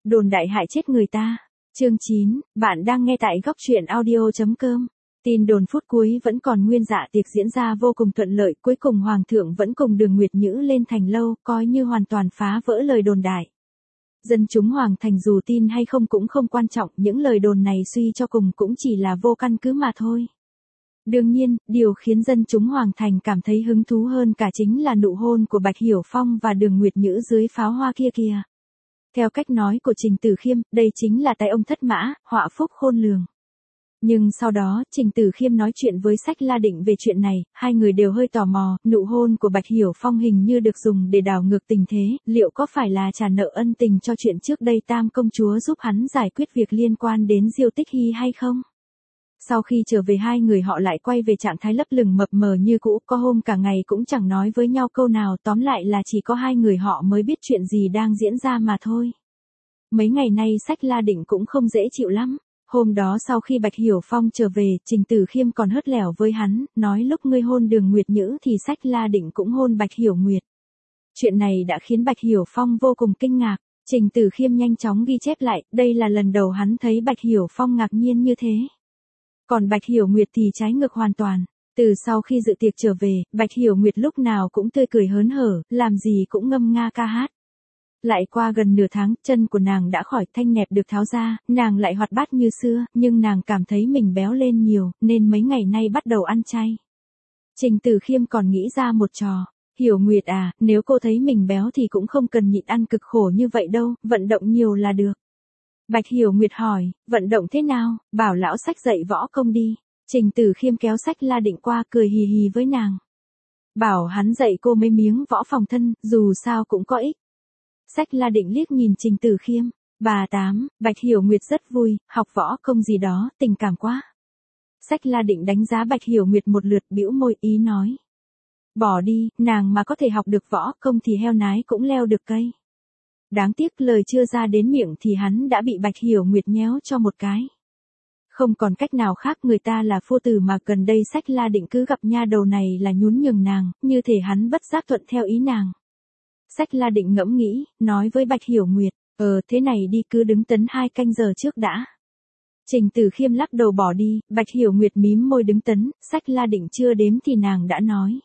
Đồn đại hại chết người ta. Chương 9, bạn đang nghe tại góc truyện audio.com. Tin đồn phút cuối vẫn còn nguyên dạ tiệc diễn ra vô cùng thuận lợi, cuối cùng Hoàng thượng vẫn cùng Đường Nguyệt Nhữ lên thành lâu, coi như hoàn toàn phá vỡ lời đồn đại. Dân chúng Hoàng thành dù tin hay không cũng không quan trọng, những lời đồn này suy cho cùng cũng chỉ là vô căn cứ mà thôi. Đương nhiên, điều khiến dân chúng Hoàng thành cảm thấy hứng thú hơn cả chính là nụ hôn của Bạch Hiểu Phong và Đường Nguyệt Nhữ dưới pháo hoa kia kìa. Theo cách nói của Trình Tử Khiêm, đây chính là tay ông thất mã, họa phúc khôn lường. Nhưng sau đó, Trình Tử Khiêm nói chuyện với Sách La Định về chuyện này, hai người đều hơi tò mò, nụ hôn của Bạch Hiểu Phong hình như được dùng để đảo ngược tình thế, liệu có phải là trả nợ ân tình cho chuyện trước đây Tam công chúa giúp hắn giải quyết việc liên quan đến Diêu Tích Hy hay không? Sau khi trở về hai người họ lại quay về trạng thái lấp lửng mập mờ như cũ, có hôm cả ngày cũng chẳng nói với nhau câu nào, tóm lại là chỉ có hai người họ mới biết chuyện gì đang diễn ra mà thôi. Mấy ngày nay Sách La Định cũng không dễ chịu lắm. Hôm đó sau khi Bạch Hiểu Phong trở về, Trình Tử Khiêm còn hớt lẻo với hắn, nói lúc ngươi hôn Đường Nguyệt Nhữ thì Sách La Định cũng hôn Bạch Hiểu Nguyệt. Chuyện này đã khiến Bạch Hiểu Phong vô cùng kinh ngạc. Trình Tử Khiêm nhanh chóng ghi chép lại, đây là lần đầu hắn thấy Bạch Hiểu Phong ngạc nhiên như thế. Còn Bạch Hiểu Nguyệt thì trái ngược hoàn toàn. Từ sau khi dự tiệc trở về, Bạch Hiểu Nguyệt lúc nào cũng tươi cười hớn hở, làm gì cũng ngâm nga ca hát. Lại qua gần nửa tháng, chân của nàng đã khỏi, thanh nẹp được tháo ra, nàng lại hoạt bát như xưa, nhưng nàng cảm thấy mình béo lên nhiều, nên mấy ngày nay bắt đầu ăn chay. Trình Tử Khiêm còn nghĩ ra một trò. Hiểu Nguyệt à, nếu cô thấy mình béo thì cũng không cần nhịn ăn cực khổ như vậy đâu, vận động nhiều là được. Bạch Hiểu Nguyệt hỏi, vận động thế nào, bảo lão Sách dạy võ công đi. Trình Tử Khiêm kéo Sách La Định qua cười hì hì với nàng. Bảo hắn dạy cô mấy miếng võ phòng thân, dù sao cũng có ích. Sách La Định liếc nhìn Trình Tử Khiêm. Bà Tám, Bạch Hiểu Nguyệt rất vui, học võ công gì đó, tình cảm quá. Sách La Định đánh giá Bạch Hiểu Nguyệt một lượt, bĩu môi ý nói. Bỏ đi, nàng mà có thể học được võ công thì heo nái cũng leo được cây. Đáng tiếc lời chưa ra đến miệng thì hắn đã bị Bạch Hiểu Nguyệt nhéo cho một cái. Không còn cách nào khác, người ta là phu tử mà gần đây Sách La Định cứ gặp nha đầu này là nhún nhường nàng, như thể hắn bất giác thuận theo ý nàng. Sách La Định ngẫm nghĩ, nói với Bạch Hiểu Nguyệt, thế này đi, cứ đứng tấn 2 canh giờ trước đã. Trình Tử Khiêm lắc đầu bỏ đi, Bạch Hiểu Nguyệt mím môi đứng tấn, Sách La Định chưa đếm thì nàng đã nói.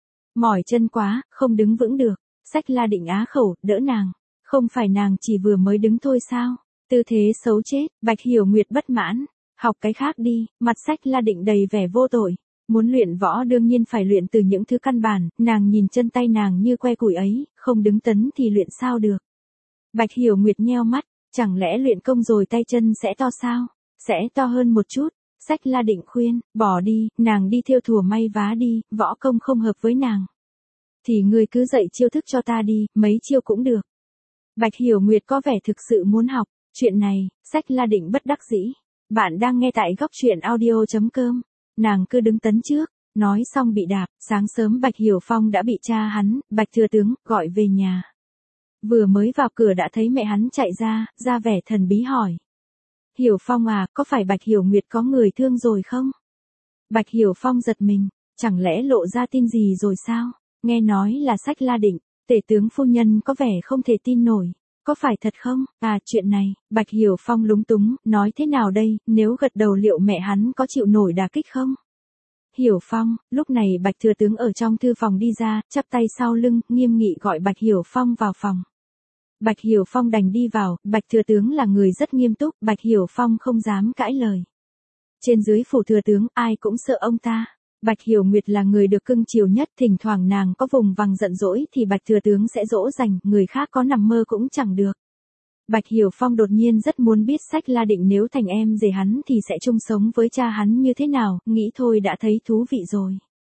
Mỏi chân quá, không đứng vững được. Sách La Định á khẩu, đỡ nàng. Không phải nàng chỉ vừa mới đứng thôi sao? Tư thế xấu chết, Bạch Hiểu Nguyệt bất mãn. Học cái khác đi, mặt Sách La Định đầy vẻ vô tội. Muốn luyện võ đương nhiên phải luyện từ những thứ căn bản, nàng nhìn chân tay nàng như que củi ấy, không đứng tấn thì luyện sao được. Bạch Hiểu Nguyệt nheo mắt, chẳng lẽ luyện công rồi tay chân sẽ to sao? Sẽ to hơn một chút. Sách La Định khuyên, bỏ đi, nàng đi thêu thùa may vá đi, võ công không hợp với nàng. Thì ngươi cứ dạy chiêu thức cho ta đi, mấy chiêu cũng được. Bạch Hiểu Nguyệt có vẻ thực sự muốn học, chuyện này, Sách La Định bất đắc dĩ. Bạn đang nghe tại góc truyện audio.com. Nàng cứ đứng tấn trước, nói xong bị đạp, sáng sớm Bạch Hiểu Phong đã bị cha hắn, Bạch Thừa Tướng, gọi về nhà. Vừa mới vào cửa đã thấy mẹ hắn chạy ra vẻ thần bí hỏi. Hiểu Phong à, có phải Bạch Hiểu Nguyệt có người thương rồi không? Bạch Hiểu Phong giật mình, chẳng lẽ lộ ra tin gì rồi sao? Nghe nói là Sách La Định, tể tướng phu nhân có vẻ không thể tin nổi. Có phải thật không? À, chuyện này, Bạch Hiểu Phong lúng túng, nói thế nào đây, nếu gật đầu liệu mẹ hắn có chịu nổi đả kích không? Hiểu Phong, lúc này Bạch Thừa Tướng ở trong thư phòng đi ra, chắp tay sau lưng, nghiêm nghị gọi Bạch Hiểu Phong vào phòng. Bạch Hiểu Phong đành đi vào, Bạch Thừa Tướng là người rất nghiêm túc, Bạch Hiểu Phong không dám cãi lời. Trên dưới phủ Thừa Tướng, ai cũng sợ ông ta. Bạch Hiểu Nguyệt là người được cưng chiều nhất, thỉnh thoảng nàng có vùng vằng giận dỗi thì Bạch Thừa Tướng sẽ dỗ dành, người khác có nằm mơ cũng chẳng được. Bạch Hiểu Phong đột nhiên rất muốn biết Sách La Định nếu thành em rể hắn thì sẽ chung sống với cha hắn như thế nào, nghĩ thôi đã thấy thú vị rồi.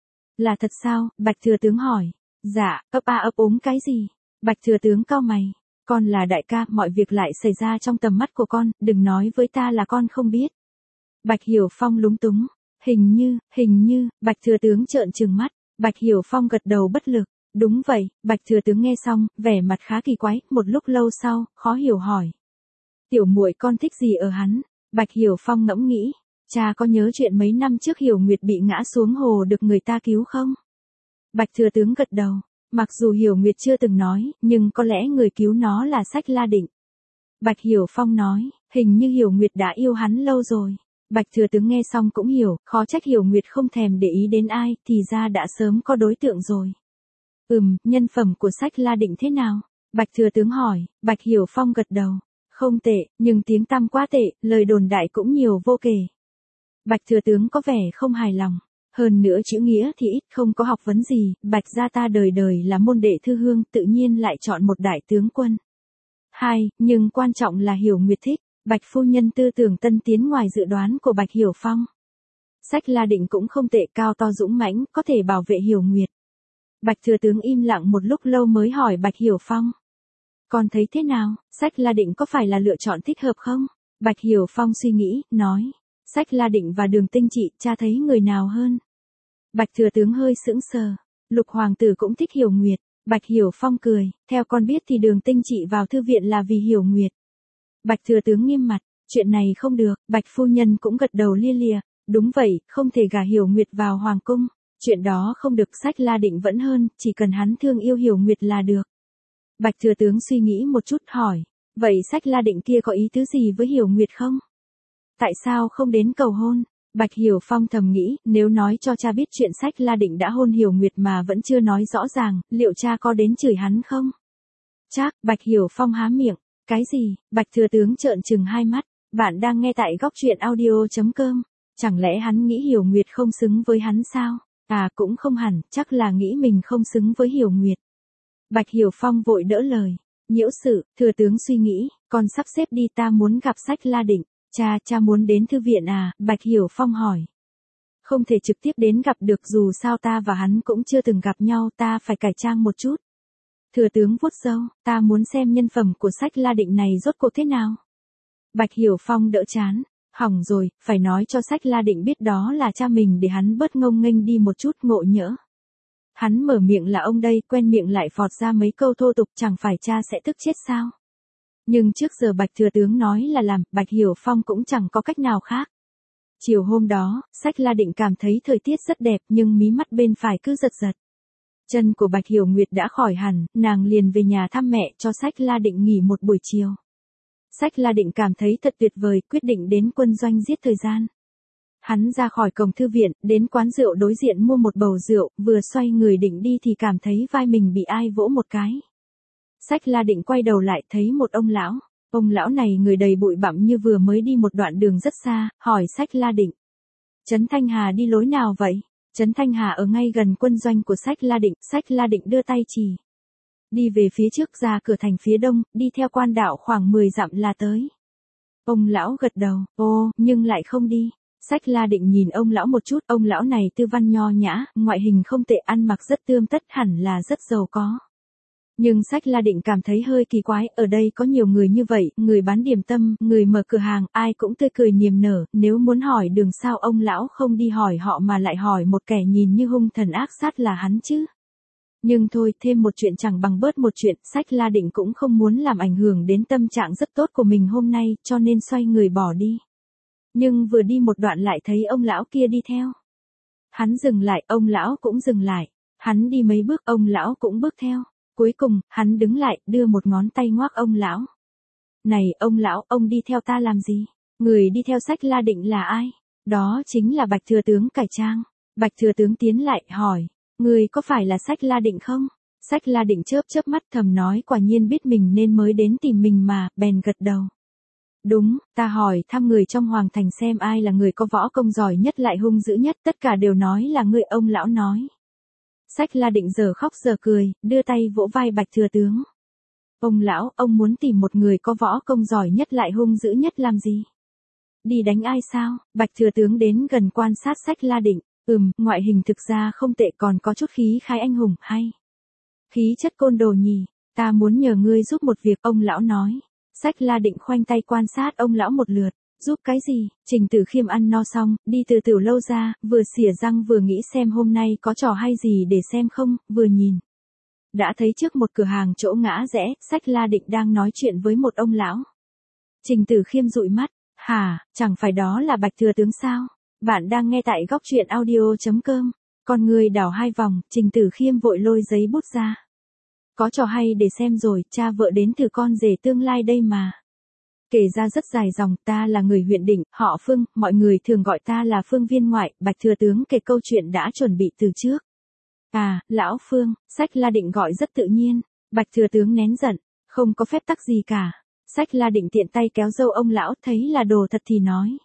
Là thật sao? Bạch Thừa Tướng hỏi. Dạ, ấp úng cái gì? Bạch Thừa Tướng cau mày. Con là đại ca, mọi việc lại xảy ra trong tầm mắt của con, đừng nói với ta là con không biết. Bạch Hiểu Phong lúng túng. Hình như, Bạch Thừa Tướng trợn trừng mắt. Bạch Hiểu Phong gật đầu bất lực. Đúng vậy, Bạch Thừa Tướng nghe xong, vẻ mặt khá kỳ quái, một lúc lâu sau, khó hiểu hỏi. Tiểu muội con thích gì ở hắn? Bạch Hiểu Phong ngẫm nghĩ. Cha có nhớ chuyện mấy năm trước Hiểu Nguyệt bị ngã xuống hồ được người ta cứu không? Bạch Thừa Tướng gật đầu. Mặc dù Hiểu Nguyệt chưa từng nói, nhưng có lẽ người cứu nó là Sách La Định. Bạch Hiểu Phong nói, hình như Hiểu Nguyệt đã yêu hắn lâu rồi. Bạch Thừa Tướng nghe xong cũng hiểu, khó trách Hiểu Nguyệt không thèm để ý đến ai, thì ra đã sớm có đối tượng rồi. Nhân phẩm của Sách La Định thế nào? Bạch Thừa Tướng hỏi. Bạch Hiểu Phong gật đầu. Không tệ, nhưng tiếng tăm quá tệ, lời đồn đại cũng nhiều vô kể. Bạch Thừa Tướng có vẻ không hài lòng. Hơn nữa chữ nghĩa thì ít, không có học vấn gì, Bạch gia ta đời đời là môn đệ thư hương, tự nhiên lại chọn một đại tướng quân. Nhưng quan trọng là Hiểu Nguyệt thích. Bạch phu nhân tư tưởng tân tiến ngoài dự đoán của Bạch Hiểu Phong. Sách La Định cũng không tệ, cao to dũng mãnh, có thể bảo vệ Hiểu Nguyệt. Bạch Thừa Tướng im lặng một lúc lâu mới hỏi Bạch Hiểu Phong. Con thấy thế nào, Sách La Định có phải là lựa chọn thích hợp không? Bạch Hiểu Phong suy nghĩ, nói. Sách La Định và Đường Tinh Trị, cha thấy người nào hơn? Bạch Thừa Tướng hơi sững sờ. Lục hoàng tử cũng thích Hiểu Nguyệt. Bạch Hiểu Phong cười, theo con biết thì Đường Tinh Trị vào thư viện là vì Hiểu Nguyệt. Bạch Thừa Tướng nghiêm mặt, chuyện này không được. Bạch phu nhân cũng gật đầu lia lịa. Đúng vậy, không thể gả Hiểu Nguyệt vào hoàng cung. Chuyện đó không được, Sách La Định vẫn hơn, chỉ cần hắn thương yêu Hiểu Nguyệt là được. Bạch Thừa Tướng suy nghĩ một chút hỏi, vậy Sách La Định kia có ý tứ gì với Hiểu Nguyệt không? Tại sao không đến cầu hôn? Bạch Hiểu Phong thầm nghĩ, nếu nói cho cha biết chuyện Sách La Định đã hôn Hiểu Nguyệt mà vẫn chưa nói rõ ràng, liệu cha có đến chửi hắn không? Chắc, Bạch Hiểu Phong há miệng, cái gì? Bạch Thừa Tướng trợn trừng hai mắt, bạn đang nghe tại góc truyện audio.com, chẳng lẽ hắn nghĩ Hiểu Nguyệt không xứng với hắn sao? À cũng không hẳn, chắc là nghĩ mình không xứng với Hiểu Nguyệt. Bạch Hiểu Phong vội đỡ lời. Nhiễu sự, Thừa Tướng suy nghĩ, con sắp xếp đi, ta muốn gặp Sách La Định. Cha muốn đến thư viện à? Bạch Hiểu Phong hỏi. Không thể trực tiếp đến gặp được, dù sao ta và hắn cũng chưa từng gặp nhau, ta phải cải trang một chút. Thừa Tướng vuốt râu, ta muốn xem nhân phẩm của Sách La Định này rốt cuộc thế nào. Bạch Hiểu Phong đỡ chán. Hỏng rồi, phải nói cho Sách La Định biết đó là cha mình để hắn bớt ngông nghênh đi một chút, ngộ nhỡ. Hắn mở miệng là ông đây, quen miệng lại phọt ra mấy câu thô tục, chẳng phải cha sẽ tức chết sao? Nhưng trước giờ Bạch Thừa Tướng nói là làm, Bạch Hiểu Phong cũng chẳng có cách nào khác. Chiều hôm đó, Sách La Định cảm thấy thời tiết rất đẹp, nhưng mí mắt bên phải cứ giật giật. Chân của Bạch Hiểu Nguyệt đã khỏi hẳn, nàng liền về nhà thăm mẹ, cho Sách La Định nghỉ một buổi chiều. Sách La Định cảm thấy thật tuyệt vời, quyết định đến quân doanh giết thời gian. Hắn ra khỏi cổng thư viện, đến quán rượu đối diện mua một bầu rượu, vừa xoay người định đi thì cảm thấy vai mình bị ai vỗ một cái. Sách La Định quay đầu lại thấy một ông lão. Ông lão này người đầy bụi bặm như vừa mới đi một đoạn đường rất xa, hỏi Sách La Định. Trấn Thanh Hà đi lối nào vậy? Trấn Thanh Hà ở ngay gần quân doanh của Sách La Định. Sách La Định đưa tay chỉ. Đi về phía trước, ra cửa thành phía đông, đi theo quan đạo khoảng 10 dặm là tới. Ông lão gật đầu, nhưng lại không đi. Sách La Định nhìn ông lão một chút, ông lão này tư văn nho nhã, ngoại hình không tệ, ăn mặc rất tươm tất, hẳn là rất giàu có. Nhưng Sách La Định cảm thấy hơi kỳ quái, ở đây có nhiều người như vậy, người bán điểm tâm, người mở cửa hàng, ai cũng tươi cười niềm nở, nếu muốn hỏi đường sao ông lão không đi hỏi họ mà lại hỏi một kẻ nhìn như hung thần ác sát là hắn chứ. Nhưng thôi, thêm một chuyện chẳng bằng bớt một chuyện, Sách La Định cũng không muốn làm ảnh hưởng đến tâm trạng rất tốt của mình hôm nay, cho nên xoay người bỏ đi. Nhưng vừa đi một đoạn lại thấy ông lão kia đi theo. Hắn dừng lại, ông lão cũng dừng lại. Hắn đi mấy bước, ông lão cũng bước theo. Cuối cùng, hắn đứng lại, đưa một ngón tay ngoắc ông lão. Này, ông lão, ông đi theo ta làm gì? Người đi theo Sách La Định là ai? Đó chính là Bạch Thừa Tướng cải trang. Bạch Thừa Tướng tiến lại, hỏi. Người có phải là Sách La Định không? Sách La Định chớp chớp mắt thầm nói, quả nhiên biết mình nên mới đến tìm mình mà, bèn gật đầu. Đúng, ta hỏi thăm người trong hoàng thành xem ai là người có võ công giỏi nhất lại hung dữ nhất, tất cả đều nói là ngươi, ông lão nói. Sách La Định giờ khóc giờ cười, đưa tay vỗ vai Bạch Thừa Tướng. Ông lão, ông muốn tìm một người có võ công giỏi nhất lại hung dữ nhất làm gì? Đi đánh ai sao? Bạch Thừa Tướng đến gần quan sát Sách La Định. Ngoại hình thực ra không tệ, còn có chút khí khái anh hùng, hay. Khí chất côn đồ nhỉ, ta muốn nhờ ngươi giúp một việc, ông lão nói. Sách La Định khoanh tay quan sát ông lão một lượt. Giúp cái gì? Trình Tử Khiêm ăn no xong, đi từ tiểu lâu ra, vừa xỉa răng vừa nghĩ xem hôm nay có trò hay gì để xem không, vừa nhìn. Đã thấy trước một cửa hàng chỗ ngã rẽ, Sách La Định đang nói chuyện với một ông lão. Trình Tử Khiêm dụi mắt, hả, chẳng phải đó là Bạch Thừa Tướng sao? Bạn đang nghe tại góc truyện audio.com. Con người đảo hai vòng, Trình Tử Khiêm vội lôi giấy bút ra. Có trò hay để xem rồi, cha vợ đến từ con rể tương lai đây mà. Kể ra rất dài dòng, ta là người huyện Định, họ Phương, mọi người thường gọi ta là Phương viên ngoại, Bạch thừa tướng kể câu chuyện đã chuẩn bị từ trước. À, lão Phương, Sách La Định gọi rất tự nhiên, Bạch thừa tướng nén giận, không có phép tắc gì cả. Sách La Định tiện tay kéo râu ông lão, thấy là đồ thật thì nói.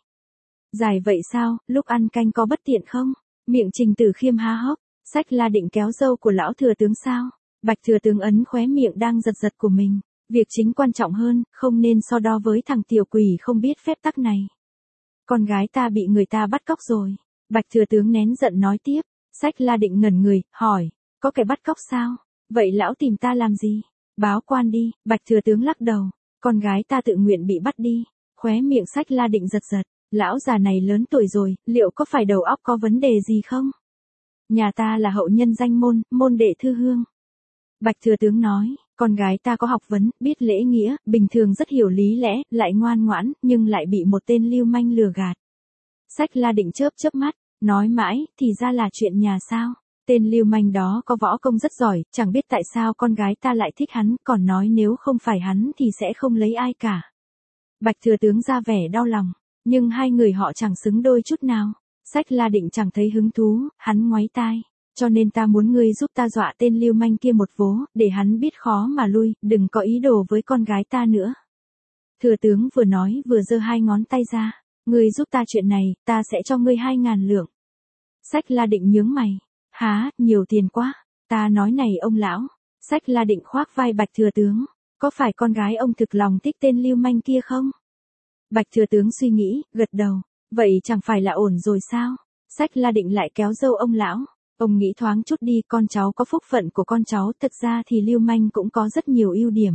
Dài vậy sao, lúc ăn canh có bất tiện không? Miệng Trình Tử Khiêm há hốc, Sách La Định kéo râu của lão thừa tướng sao? Bạch thừa tướng ấn khóe miệng đang giật giật của mình. Việc chính quan trọng hơn, không nên so đo với thằng tiểu quỷ không biết phép tắc này. Con gái ta bị người ta bắt cóc rồi. Bạch thừa tướng nén giận nói tiếp. Sách La Định ngẩn người, hỏi, có kẻ bắt cóc sao? Vậy lão tìm ta làm gì? Báo quan đi. Bạch thừa tướng lắc đầu. Con gái ta tự nguyện bị bắt đi. Khóe miệng Sách La Định giật giật. Lão già này lớn tuổi rồi, liệu có phải đầu óc có vấn đề gì không? Nhà ta là hậu nhân danh môn, môn đệ thư hương. Bạch thừa tướng nói, con gái ta có học vấn, biết lễ nghĩa, bình thường rất hiểu lý lẽ, lại ngoan ngoãn, nhưng lại bị một tên lưu manh lừa gạt. Sách La Định chớp chớp mắt, nói mãi, thì ra là chuyện nhà sao? Tên lưu manh đó có võ công rất giỏi, chẳng biết tại sao con gái ta lại thích hắn, còn nói nếu không phải hắn thì sẽ không lấy ai cả. Bạch thừa tướng ra vẻ đau lòng, nhưng hai người họ chẳng xứng đôi chút nào. Sách La Định chẳng thấy hứng thú, hắn ngoáy tai. Cho nên ta muốn ngươi giúp ta dọa tên lưu manh kia một vố, để hắn biết khó mà lui, đừng có ý đồ với con gái ta nữa. Thừa tướng vừa nói vừa giơ hai ngón tay ra, ngươi giúp ta chuyện này, ta sẽ cho ngươi 2.000 lượng. Sách La Định nhướng mày, há, nhiều tiền quá, ta nói này ông lão. Sách La Định khoác vai Bạch thừa tướng, có phải con gái ông thực lòng thích tên lưu manh kia không? Bạch thừa tướng suy nghĩ, gật đầu, vậy chẳng phải là ổn rồi sao? Sách La Định lại kéo râu ông lão. Ông nghĩ thoáng chút đi, con cháu có phúc phận của con cháu, thực ra thì lưu manh cũng có rất nhiều ưu điểm.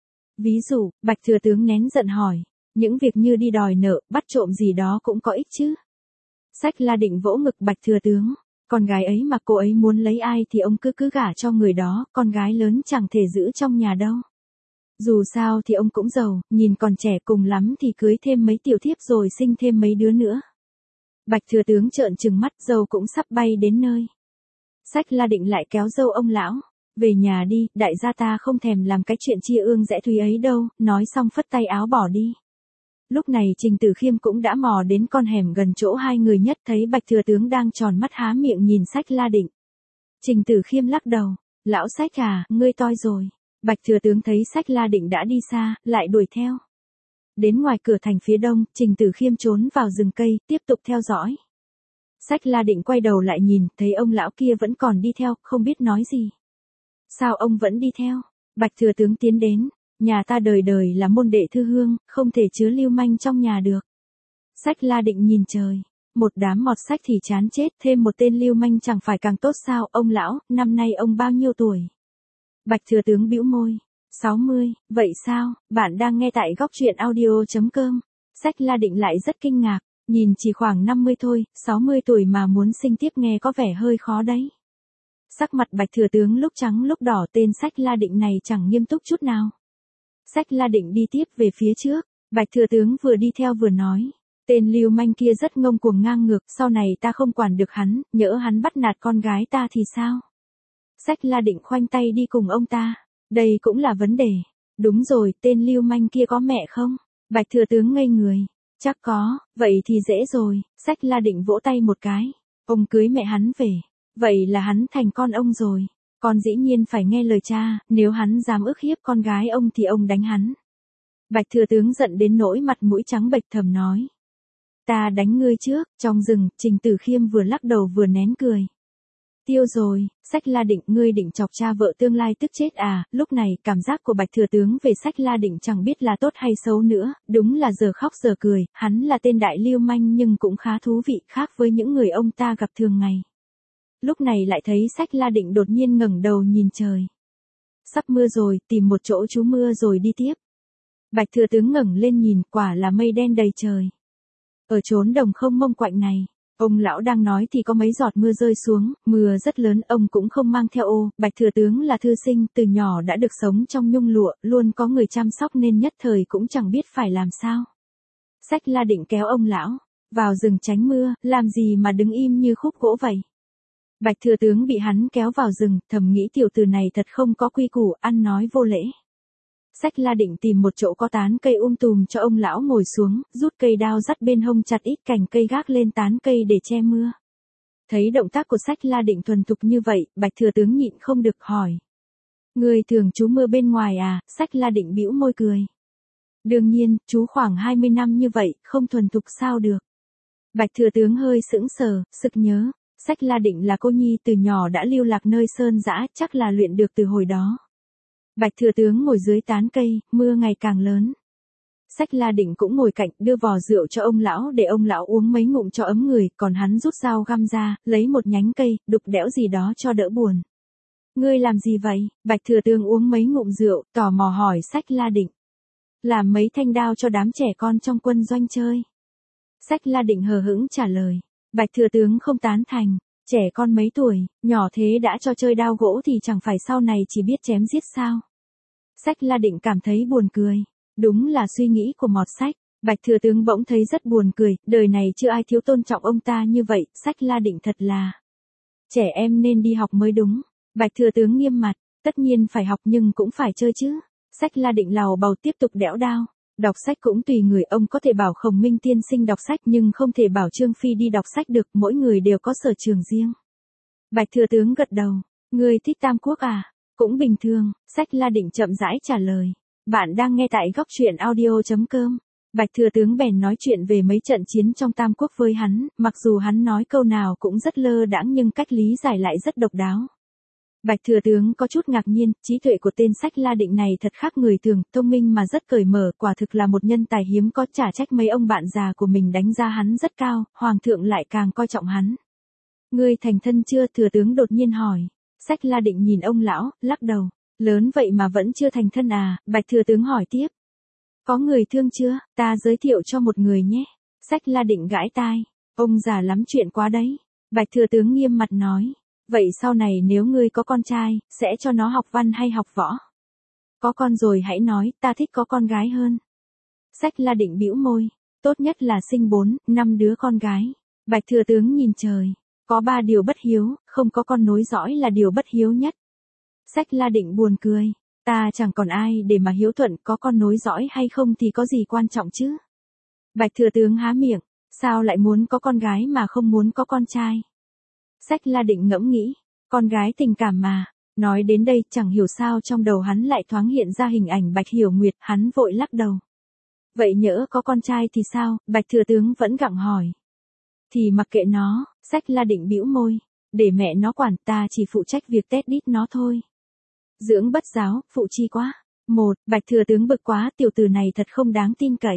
Ví dụ, Bạch thừa tướng nén giận hỏi, những việc như đi đòi nợ, bắt trộm gì đó cũng có ích chứ. Sách La Định vỗ ngực Bạch thừa tướng, con gái ấy mà cô ấy muốn lấy ai thì ông cứ gả cho người đó, con gái lớn chẳng thể giữ trong nhà đâu. Dù sao thì ông cũng giàu, nhìn còn trẻ, cùng lắm thì cưới thêm mấy tiểu thiếp rồi sinh thêm mấy đứa nữa. Bạch thừa tướng trợn trừng mắt, dâu cũng sắp bay đến nơi. Sách La Định lại kéo râu ông lão, về nhà đi, đại gia ta không thèm làm cái chuyện chia ương rẽ thúy ấy đâu, nói xong phất tay áo bỏ đi. Lúc này Trình Tử Khiêm cũng đã mò đến con hẻm gần chỗ hai người nhất, thấy Bạch thừa tướng đang tròn mắt há miệng nhìn Sách La Định. Trình Tử Khiêm lắc đầu, lão Sách à, ngươi toi rồi. Bạch thừa tướng thấy Sách La Định đã đi xa, lại đuổi theo. Đến ngoài cửa thành phía đông, Trình Tử Khiêm trốn vào rừng cây, tiếp tục theo dõi. Sách La Định quay đầu lại nhìn, thấy ông lão kia vẫn còn đi theo, không biết nói gì. Sao ông vẫn đi theo? Bạch thừa tướng tiến đến, nhà ta đời đời là môn đệ thư hương, không thể chứa lưu manh trong nhà được. Sách La Định nhìn trời, một đám mọt sách thì chán chết, thêm một tên lưu manh chẳng phải càng tốt sao? Ông lão, năm nay ông bao nhiêu tuổi? Bạch thừa tướng bĩu môi, 60, vậy sao? Bạn đang nghe tại góc truyện audio.com. Sách La Định lại rất kinh ngạc. Nhìn chỉ khoảng 50 thôi, 60 tuổi mà muốn sinh tiếp nghe có vẻ hơi khó đấy. Sắc mặt Bạch thừa tướng lúc trắng lúc đỏ, tên Sách La Định này chẳng nghiêm túc chút nào. Sách La Định đi tiếp về phía trước, Bạch thừa tướng vừa đi theo vừa nói. Tên lưu manh kia rất ngông cuồng ngang ngược, sau này ta không quản được hắn, nhỡ hắn bắt nạt con gái ta thì sao? Sách La Định khoanh tay đi cùng ông ta, đây cũng là vấn đề. Đúng rồi, tên lưu manh kia có mẹ không? Bạch thừa tướng ngây người. Chắc có, vậy thì dễ rồi. Sách La Định vỗ tay một cái. Ông cưới mẹ hắn về. Vậy là hắn thành con ông rồi. Con dĩ nhiên phải nghe lời cha, nếu hắn dám ức hiếp con gái ông thì ông đánh hắn. Bạch thừa tướng giận đến nỗi mặt mũi trắng bệch, thầm nói. Ta đánh ngươi trước. Trong rừng, Trình Tử Khiêm vừa lắc đầu vừa nén cười. Tiêu rồi, Sách La Định, ngươi định chọc cha vợ tương lai tức chết à? Lúc này, cảm giác của Bạch thừa tướng về Sách La Định chẳng biết là tốt hay xấu nữa, đúng là giờ khóc giờ cười, hắn là tên đại lưu manh nhưng cũng khá thú vị, khác với những người ông ta gặp thường ngày. Lúc này lại thấy Sách La Định đột nhiên ngẩng đầu nhìn trời. Sắp mưa rồi, tìm một chỗ trú mưa rồi đi tiếp. Bạch thừa tướng ngẩng lên nhìn, quả là mây đen đầy trời. Ở chốn đồng không mông quạnh này, ông lão đang nói thì có mấy giọt mưa rơi xuống, mưa rất lớn, ông cũng không mang theo ô. Bạch thừa tướng là thư sinh, từ nhỏ đã được sống trong nhung lụa, luôn có người chăm sóc nên nhất thời cũng chẳng biết phải làm sao. Sách La Định kéo ông lão vào rừng tránh mưa, làm gì mà đứng im như khúc gỗ vậy. Bạch thừa tướng bị hắn kéo vào rừng, thầm nghĩ tiểu tử này thật không có quy củ, ăn nói vô lễ. Sách La Định tìm một chỗ có tán cây tùm cho ông lão ngồi xuống, rút cây đao dắt bên hông chặt ít cành cây gác lên tán cây để che mưa. Thấy động tác của Sách La Định thuần thục như vậy, Bạch Thừa Tướng nhịn không được hỏi. Người thường trú mưa bên ngoài à? Sách La Định bĩu môi cười. Đương nhiên, chú khoảng 20 năm như vậy, không thuần thục sao được. Bạch Thừa Tướng hơi sững sờ, sực nhớ. Sách La Định là cô nhi từ nhỏ đã lưu lạc nơi sơn dã, chắc là luyện được từ hồi đó. Bạch Thừa Tướng ngồi dưới tán cây, mưa ngày càng lớn. Sách La Định cũng ngồi cạnh, đưa vò rượu cho ông lão để ông lão uống mấy ngụm cho ấm người, còn hắn rút dao găm ra, lấy một nhánh cây, đục đẽo gì đó cho đỡ buồn. Ngươi làm gì vậy? Bạch Thừa Tướng uống mấy ngụm rượu, tò mò hỏi Sách La Định. Làm mấy thanh đao cho đám trẻ con trong quân doanh chơi. Sách La Định hờ hững trả lời. Bạch Thừa Tướng không tán thành. Trẻ con mấy tuổi, nhỏ thế đã cho chơi đao gỗ thì chẳng phải sau này chỉ biết chém giết sao? Sách La Định cảm thấy buồn cười. Đúng là suy nghĩ của Mọt Sách. Bạch Thừa Tướng bỗng thấy rất buồn cười, đời này chưa ai thiếu tôn trọng ông ta như vậy, Sách La Định thật là. Trẻ em nên đi học mới đúng. Bạch Thừa Tướng nghiêm mặt, tất nhiên phải học nhưng cũng phải chơi chứ. Sách La Định làu bầu tiếp tục đẽo đao. Đọc sách cũng tùy người, ông có thể bảo Khổng Minh tiên sinh đọc sách nhưng không thể bảo Trương Phi đi đọc sách được, mỗi người đều có sở trường riêng. Bạch Thừa Tướng gật đầu, ngươi thích Tam Quốc à? Cũng bình thường, Sách La Định chậm rãi trả lời. Bạn đang nghe tại góc truyện audio.com. Bạch Thừa Tướng bèn nói chuyện về mấy trận chiến trong Tam Quốc với hắn, mặc dù hắn nói câu nào cũng rất lơ đãng nhưng cách lý giải lại rất độc đáo. Bạch Thừa Tướng có chút ngạc nhiên, trí tuệ của tên Sách La Định này thật khác người thường, thông minh mà rất cởi mở, quả thực là một nhân tài hiếm có, chả trách mấy ông bạn già của mình đánh giá hắn rất cao, hoàng thượng lại càng coi trọng hắn. Ngươi thành thân chưa? Thừa Tướng đột nhiên hỏi. Sách La Định nhìn ông lão, lắc đầu. Lớn vậy mà vẫn chưa thành thân à? Bạch Thừa Tướng hỏi tiếp. Có người thương chưa? Ta giới thiệu cho một người nhé. Sách La Định gãi tai. Ông già lắm chuyện quá đấy. Bạch Thừa Tướng nghiêm mặt nói. Vậy sau này nếu ngươi có con trai, sẽ cho nó học văn hay học võ? Có con rồi hãy nói, ta thích có con gái hơn. Sách La Định bĩu môi. Tốt nhất là sinh 4, 5 đứa con gái. Bạch Thừa Tướng nhìn trời. Có 3 điều bất hiếu, không có con nối dõi là điều bất hiếu nhất. Sách La Định buồn cười. Ta chẳng còn ai để mà hiếu thuận, có con nối dõi hay không thì có gì quan trọng chứ? Bạch Thừa Tướng há miệng. Sao lại muốn có con gái mà không muốn có con trai? Sách La Định ngẫm nghĩ. Con gái tình cảm mà. Nói đến đây chẳng hiểu sao trong đầu hắn lại thoáng hiện ra hình ảnh Bạch Hiểu Nguyệt, hắn vội lắc đầu. Vậy nhỡ có con trai thì sao? Bạch Thừa Tướng vẫn gặng hỏi. Thì mặc kệ nó. Sách La Định bĩu môi. Để mẹ nó quản, ta chỉ phụ trách việc tét đít nó thôi. Dưỡng bất giáo, phụ chi quá. Bạch Thừa Tướng bực quá, tiểu tử này thật không đáng tin cậy.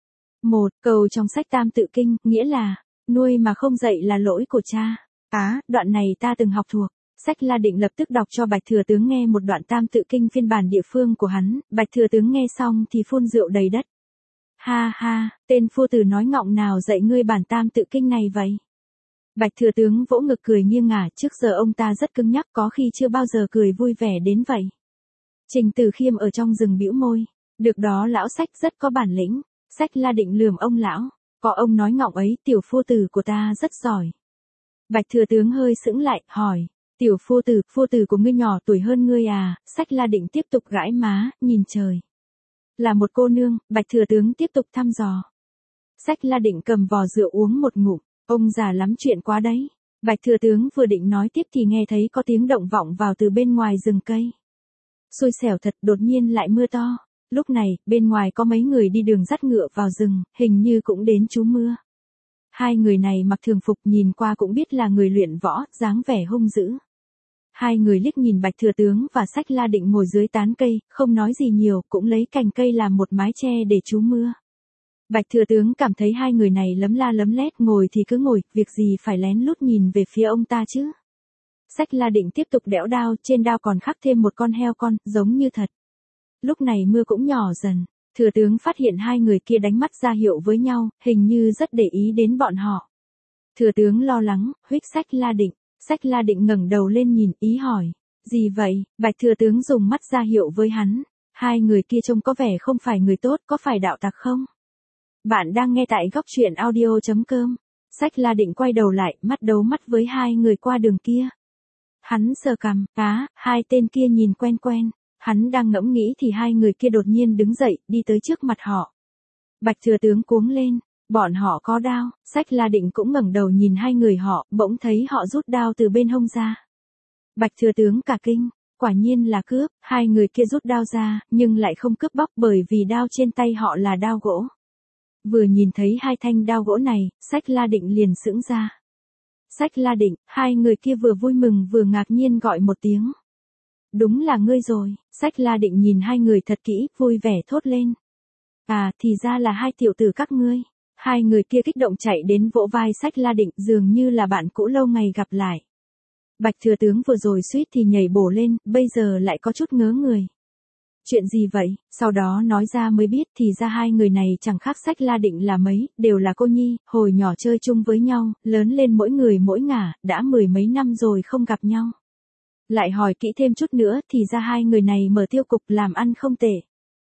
Câu trong sách Tam Tự Kinh, nghĩa là, nuôi mà không dạy là lỗi của cha. Đoạn này ta từng học thuộc. Sách La Định lập tức đọc cho Bạch Thừa Tướng nghe một đoạn Tam Tự Kinh phiên bản địa phương của hắn, Bạch Thừa Tướng nghe xong thì phun rượu đầy đất. Ha ha, tên phu tử nói ngọng nào dạy ngươi bản Tam Tự Kinh này vậy? Bạch Thừa Tướng vỗ ngực cười nghiêng ngả, trước giờ ông ta rất cứng nhắc, có khi chưa bao giờ cười vui vẻ đến vậy. Trình Từ Khiêm ở trong rừng bĩu môi. Được đó, lão Sách rất có bản lĩnh. Sách La Định lườm ông lão. Có ông nói ngọng ấy, tiểu phu tử của ta rất giỏi. Bạch Thừa Tướng hơi sững lại, hỏi. Tiểu phu tử của ngươi nhỏ tuổi hơn ngươi à? Sách La Định tiếp tục gãi má, nhìn trời. Là một cô nương. Bạch Thừa Tướng tiếp tục thăm dò. Sách La Định cầm vò rượu uống một ngụm. Ông già lắm chuyện quá đấy. Bạch Thừa Tướng vừa định nói tiếp thì nghe thấy có tiếng động vọng vào từ bên ngoài rừng cây. Xui xẻo thật, đột nhiên lại mưa to. Lúc này, bên ngoài có mấy người đi đường dắt ngựa vào rừng, hình như cũng đến trú mưa. Hai người này mặc thường phục, nhìn qua cũng biết là người luyện võ, dáng vẻ hung dữ. Hai người liếc nhìn Bạch Thừa Tướng và Sách La Định ngồi dưới tán cây, không nói gì nhiều, cũng lấy cành cây làm một mái che để trú mưa. Bạch Thừa Tướng cảm thấy hai người này lấm la lấm lét, ngồi thì cứ ngồi, việc gì phải lén lút nhìn về phía ông ta chứ. Sách La Định tiếp tục đẽo đao, trên đao còn khắc thêm một con heo con, giống như thật. Lúc này mưa cũng nhỏ dần, Thừa Tướng phát hiện hai người kia đánh mắt ra hiệu với nhau, hình như rất để ý đến bọn họ. Thừa Tướng lo lắng, huých Sách La Định. Sách La Định ngẩng đầu lên nhìn, ý hỏi. Gì vậy? Bạch Thừa Tướng dùng mắt ra hiệu với hắn. Hai người kia trông có vẻ không phải người tốt, có phải đạo tặc không? Bạn đang nghe tại góc truyện audio.com. Sách La Định quay đầu lại, mắt đấu mắt với hai người qua đường kia. Hắn sờ cằm, hai tên kia nhìn quen quen. Hắn đang ngẫm nghĩ thì hai người kia đột nhiên đứng dậy, đi tới trước mặt họ. Bạch thừa tướng cuống lên, bọn họ có đao. Sách La Định cũng ngẩng đầu nhìn hai người họ, bỗng thấy họ rút đao từ bên hông ra. Bạch thừa tướng cả kinh, quả nhiên là cướp. Hai người kia rút đao ra, nhưng lại không cướp bóc bởi vì đao trên tay họ là đao gỗ. Vừa nhìn thấy hai thanh đao gỗ này, Sách La Định liền sững ra. Sách La Định, hai người kia vừa vui mừng vừa ngạc nhiên gọi một tiếng. Đúng là ngươi rồi. Sách La Định nhìn hai người thật kỹ, vui vẻ thốt lên. À, thì ra là hai tiểu tử các ngươi. Hai người kia kích động chạy đến vỗ vai Sách La Định, dường như là bạn cũ lâu ngày gặp lại. Bạch thừa tướng vừa rồi suýt thì nhảy bổ lên, bây giờ lại có chút ngớ người. Chuyện gì vậy? Sau đó nói ra mới biết thì ra hai người này chẳng khác Sách La Định là mấy, đều là cô nhi, hồi nhỏ chơi chung với nhau, lớn lên mỗi người mỗi ngả, đã mười mấy năm rồi không gặp nhau. Lại hỏi kỹ thêm chút nữa thì ra hai người này mở tiêu cục làm ăn không tệ.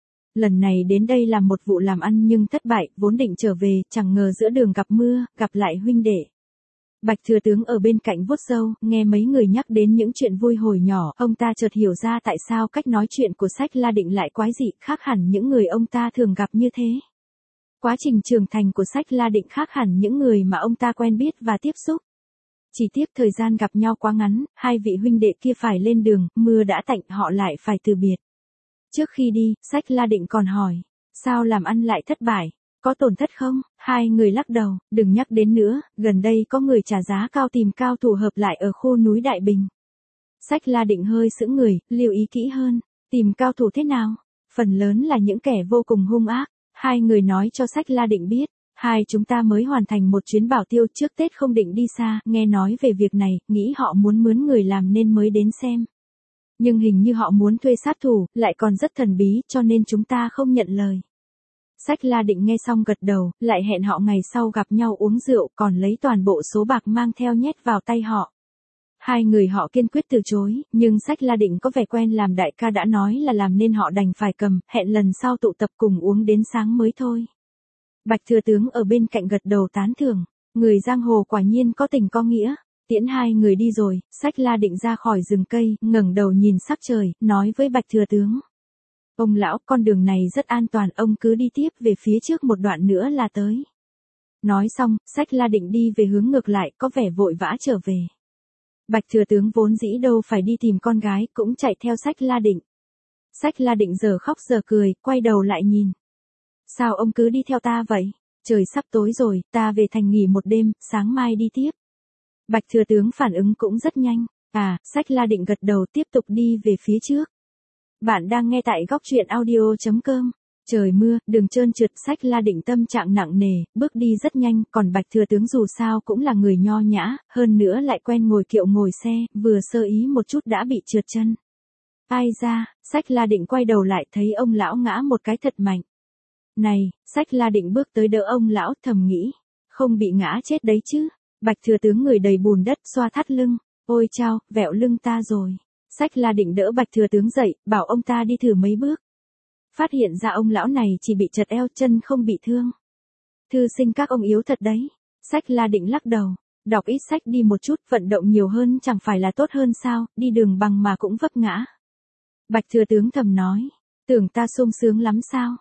Lần này đến đây làm một vụ làm ăn nhưng thất bại, vốn định trở về, chẳng ngờ giữa đường gặp mưa, gặp lại huynh đệ. Bạch thừa tướng ở bên cạnh vuốt râu, nghe mấy người nhắc đến những chuyện vui hồi nhỏ, ông ta chợt hiểu ra tại sao cách nói chuyện của Sách La Định lại quái dị, khác hẳn những người ông ta thường gặp như thế. Quá trình trưởng thành của Sách La Định khác hẳn những người mà ông ta quen biết và tiếp xúc. Chỉ tiếc thời gian gặp nhau quá ngắn, hai vị huynh đệ kia phải lên đường, mưa đã tạnh họ lại phải từ biệt. Trước khi đi, Sách La Định còn hỏi, sao làm ăn lại thất bại? Có tổn thất không? Hai người lắc đầu, đừng nhắc đến nữa, gần đây có người trả giá cao tìm cao thủ hợp lại ở khu núi Đại Bình. Sách La Định hơi sững người, lưu ý kỹ hơn, tìm cao thủ thế nào? Phần lớn là những kẻ vô cùng hung ác. Hai người nói cho Sách La Định biết, hai chúng ta mới hoàn thành một chuyến bảo tiêu trước Tết không định đi xa, nghe nói về việc này, nghĩ họ muốn mướn người làm nên mới đến xem. Nhưng hình như họ muốn thuê sát thủ, lại còn rất thần bí, cho nên chúng ta không nhận lời. Sách La Định nghe xong gật đầu, lại hẹn họ ngày sau gặp nhau uống rượu, còn lấy toàn bộ số bạc mang theo nhét vào tay họ. Hai người họ kiên quyết từ chối, nhưng Sách La Định có vẻ quen làm đại ca đã nói là làm nên họ đành phải cầm, hẹn lần sau tụ tập cùng uống đến sáng mới thôi. Bạch thừa tướng ở bên cạnh gật đầu tán thưởng, người giang hồ quả nhiên có tình có nghĩa. Tiễn hai người đi rồi, Sách La Định ra khỏi rừng cây, ngẩng đầu nhìn sắc trời, nói với Bạch thừa tướng. Ông lão, con đường này rất an toàn, ông cứ đi tiếp về phía trước một đoạn nữa là tới. Nói xong, Sách La Định đi về hướng ngược lại, có vẻ vội vã trở về. Bạch thừa tướng vốn dĩ đâu phải đi tìm con gái, cũng chạy theo Sách La Định. Sách La Định giờ khóc giờ cười, quay đầu lại nhìn. Sao ông cứ đi theo ta vậy? Trời sắp tối rồi, ta về thành nghỉ một đêm, sáng mai đi tiếp. Bạch thừa tướng phản ứng cũng rất nhanh. À, Sách La Định gật đầu tiếp tục đi về phía trước. Bạn đang nghe tại góc truyện audio.com. Trời mưa, đường trơn trượt, Sách La Định tâm trạng nặng nề, bước đi rất nhanh, còn Bạch thừa tướng dù sao cũng là người nho nhã, hơn nữa lại quen ngồi kiệu ngồi xe, vừa sơ ý một chút đã bị trượt chân. Ai ra, Sách La Định quay đầu lại thấy ông lão ngã một cái thật mạnh. Này, Sách La Định bước tới đỡ ông lão, thầm nghĩ, không bị ngã chết đấy chứ. Bạch thừa tướng người đầy bùn đất xoa thắt lưng, ôi chao, vẹo lưng ta rồi. Sách La Định đỡ Bạch thừa tướng dậy, bảo ông ta đi thử mấy bước. Phát hiện ra ông lão này chỉ bị chật eo, chân không bị thương. Thư sinh các ông yếu thật đấy. Sách La Định lắc đầu, đọc ít sách đi một chút, vận động nhiều hơn chẳng phải là tốt hơn sao, đi đường bằng mà cũng vấp ngã. Bạch thừa tướng thầm nói, tưởng ta sung sướng lắm sao?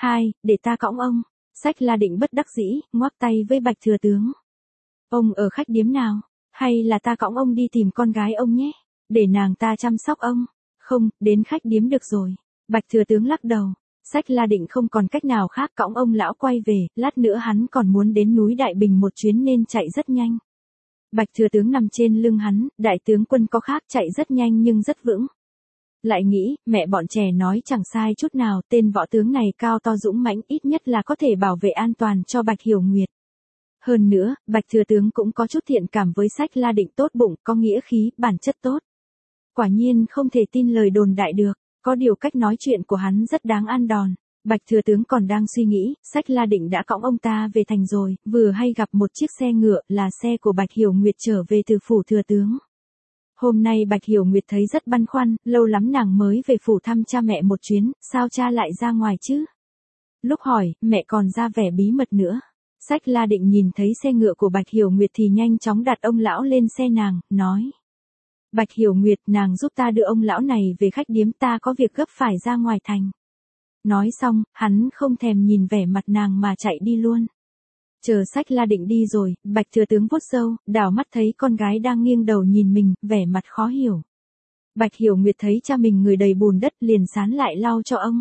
Để ta cõng ông. Sách La Định bất đắc dĩ, ngoắc tay với Bạch thừa tướng. Ông ở khách điếm nào? Hay là ta cõng ông đi tìm con gái ông nhé? Để nàng ta chăm sóc ông. Không, đến khách điếm được rồi. Bạch thừa tướng lắc đầu. Sách La Định không còn cách nào khác, cõng ông lão quay về, lát nữa hắn còn muốn đến núi Đại Bình một chuyến nên chạy rất nhanh. Bạch thừa tướng nằm trên lưng hắn, đại tướng quân có khác, chạy rất nhanh nhưng rất vững. Lại nghĩ, mẹ bọn trẻ nói chẳng sai chút nào, tên võ tướng này cao to dũng mãnh, ít nhất là có thể bảo vệ an toàn cho Bạch Hiểu Nguyệt. Hơn nữa, Bạch thừa tướng cũng có chút thiện cảm với Sách La Định, tốt bụng, có nghĩa khí, bản chất tốt. Quả nhiên không thể tin lời đồn đại được, có điều cách nói chuyện của hắn rất đáng ăn đòn. Bạch thừa tướng còn đang suy nghĩ, Sách La Định đã cõng ông ta về thành rồi, vừa hay gặp một chiếc xe ngựa, là xe của Bạch Hiểu Nguyệt trở về từ phủ thừa tướng. Hôm nay Bạch Hiểu Nguyệt thấy rất băn khoăn, lâu lắm nàng mới về phủ thăm cha mẹ một chuyến, sao cha lại ra ngoài chứ? Lúc hỏi, mẹ còn ra vẻ bí mật nữa. Sách La Định nhìn thấy xe ngựa của Bạch Hiểu Nguyệt thì nhanh chóng đặt ông lão lên xe nàng, nói. Bạch Hiểu Nguyệt, nàng giúp ta đưa ông lão này về khách điếm, ta có việc gấp phải ra ngoài thành. Nói xong, hắn không thèm nhìn vẻ mặt nàng mà chạy đi luôn. Chờ Sách La Định đi rồi, Bạch thừa tướng vuốt râu, đảo mắt thấy con gái đang nghiêng đầu nhìn mình, vẻ mặt khó hiểu. Bạch Hiểu Nguyệt thấy cha mình người đầy bùn đất liền sán lại lau cho ông.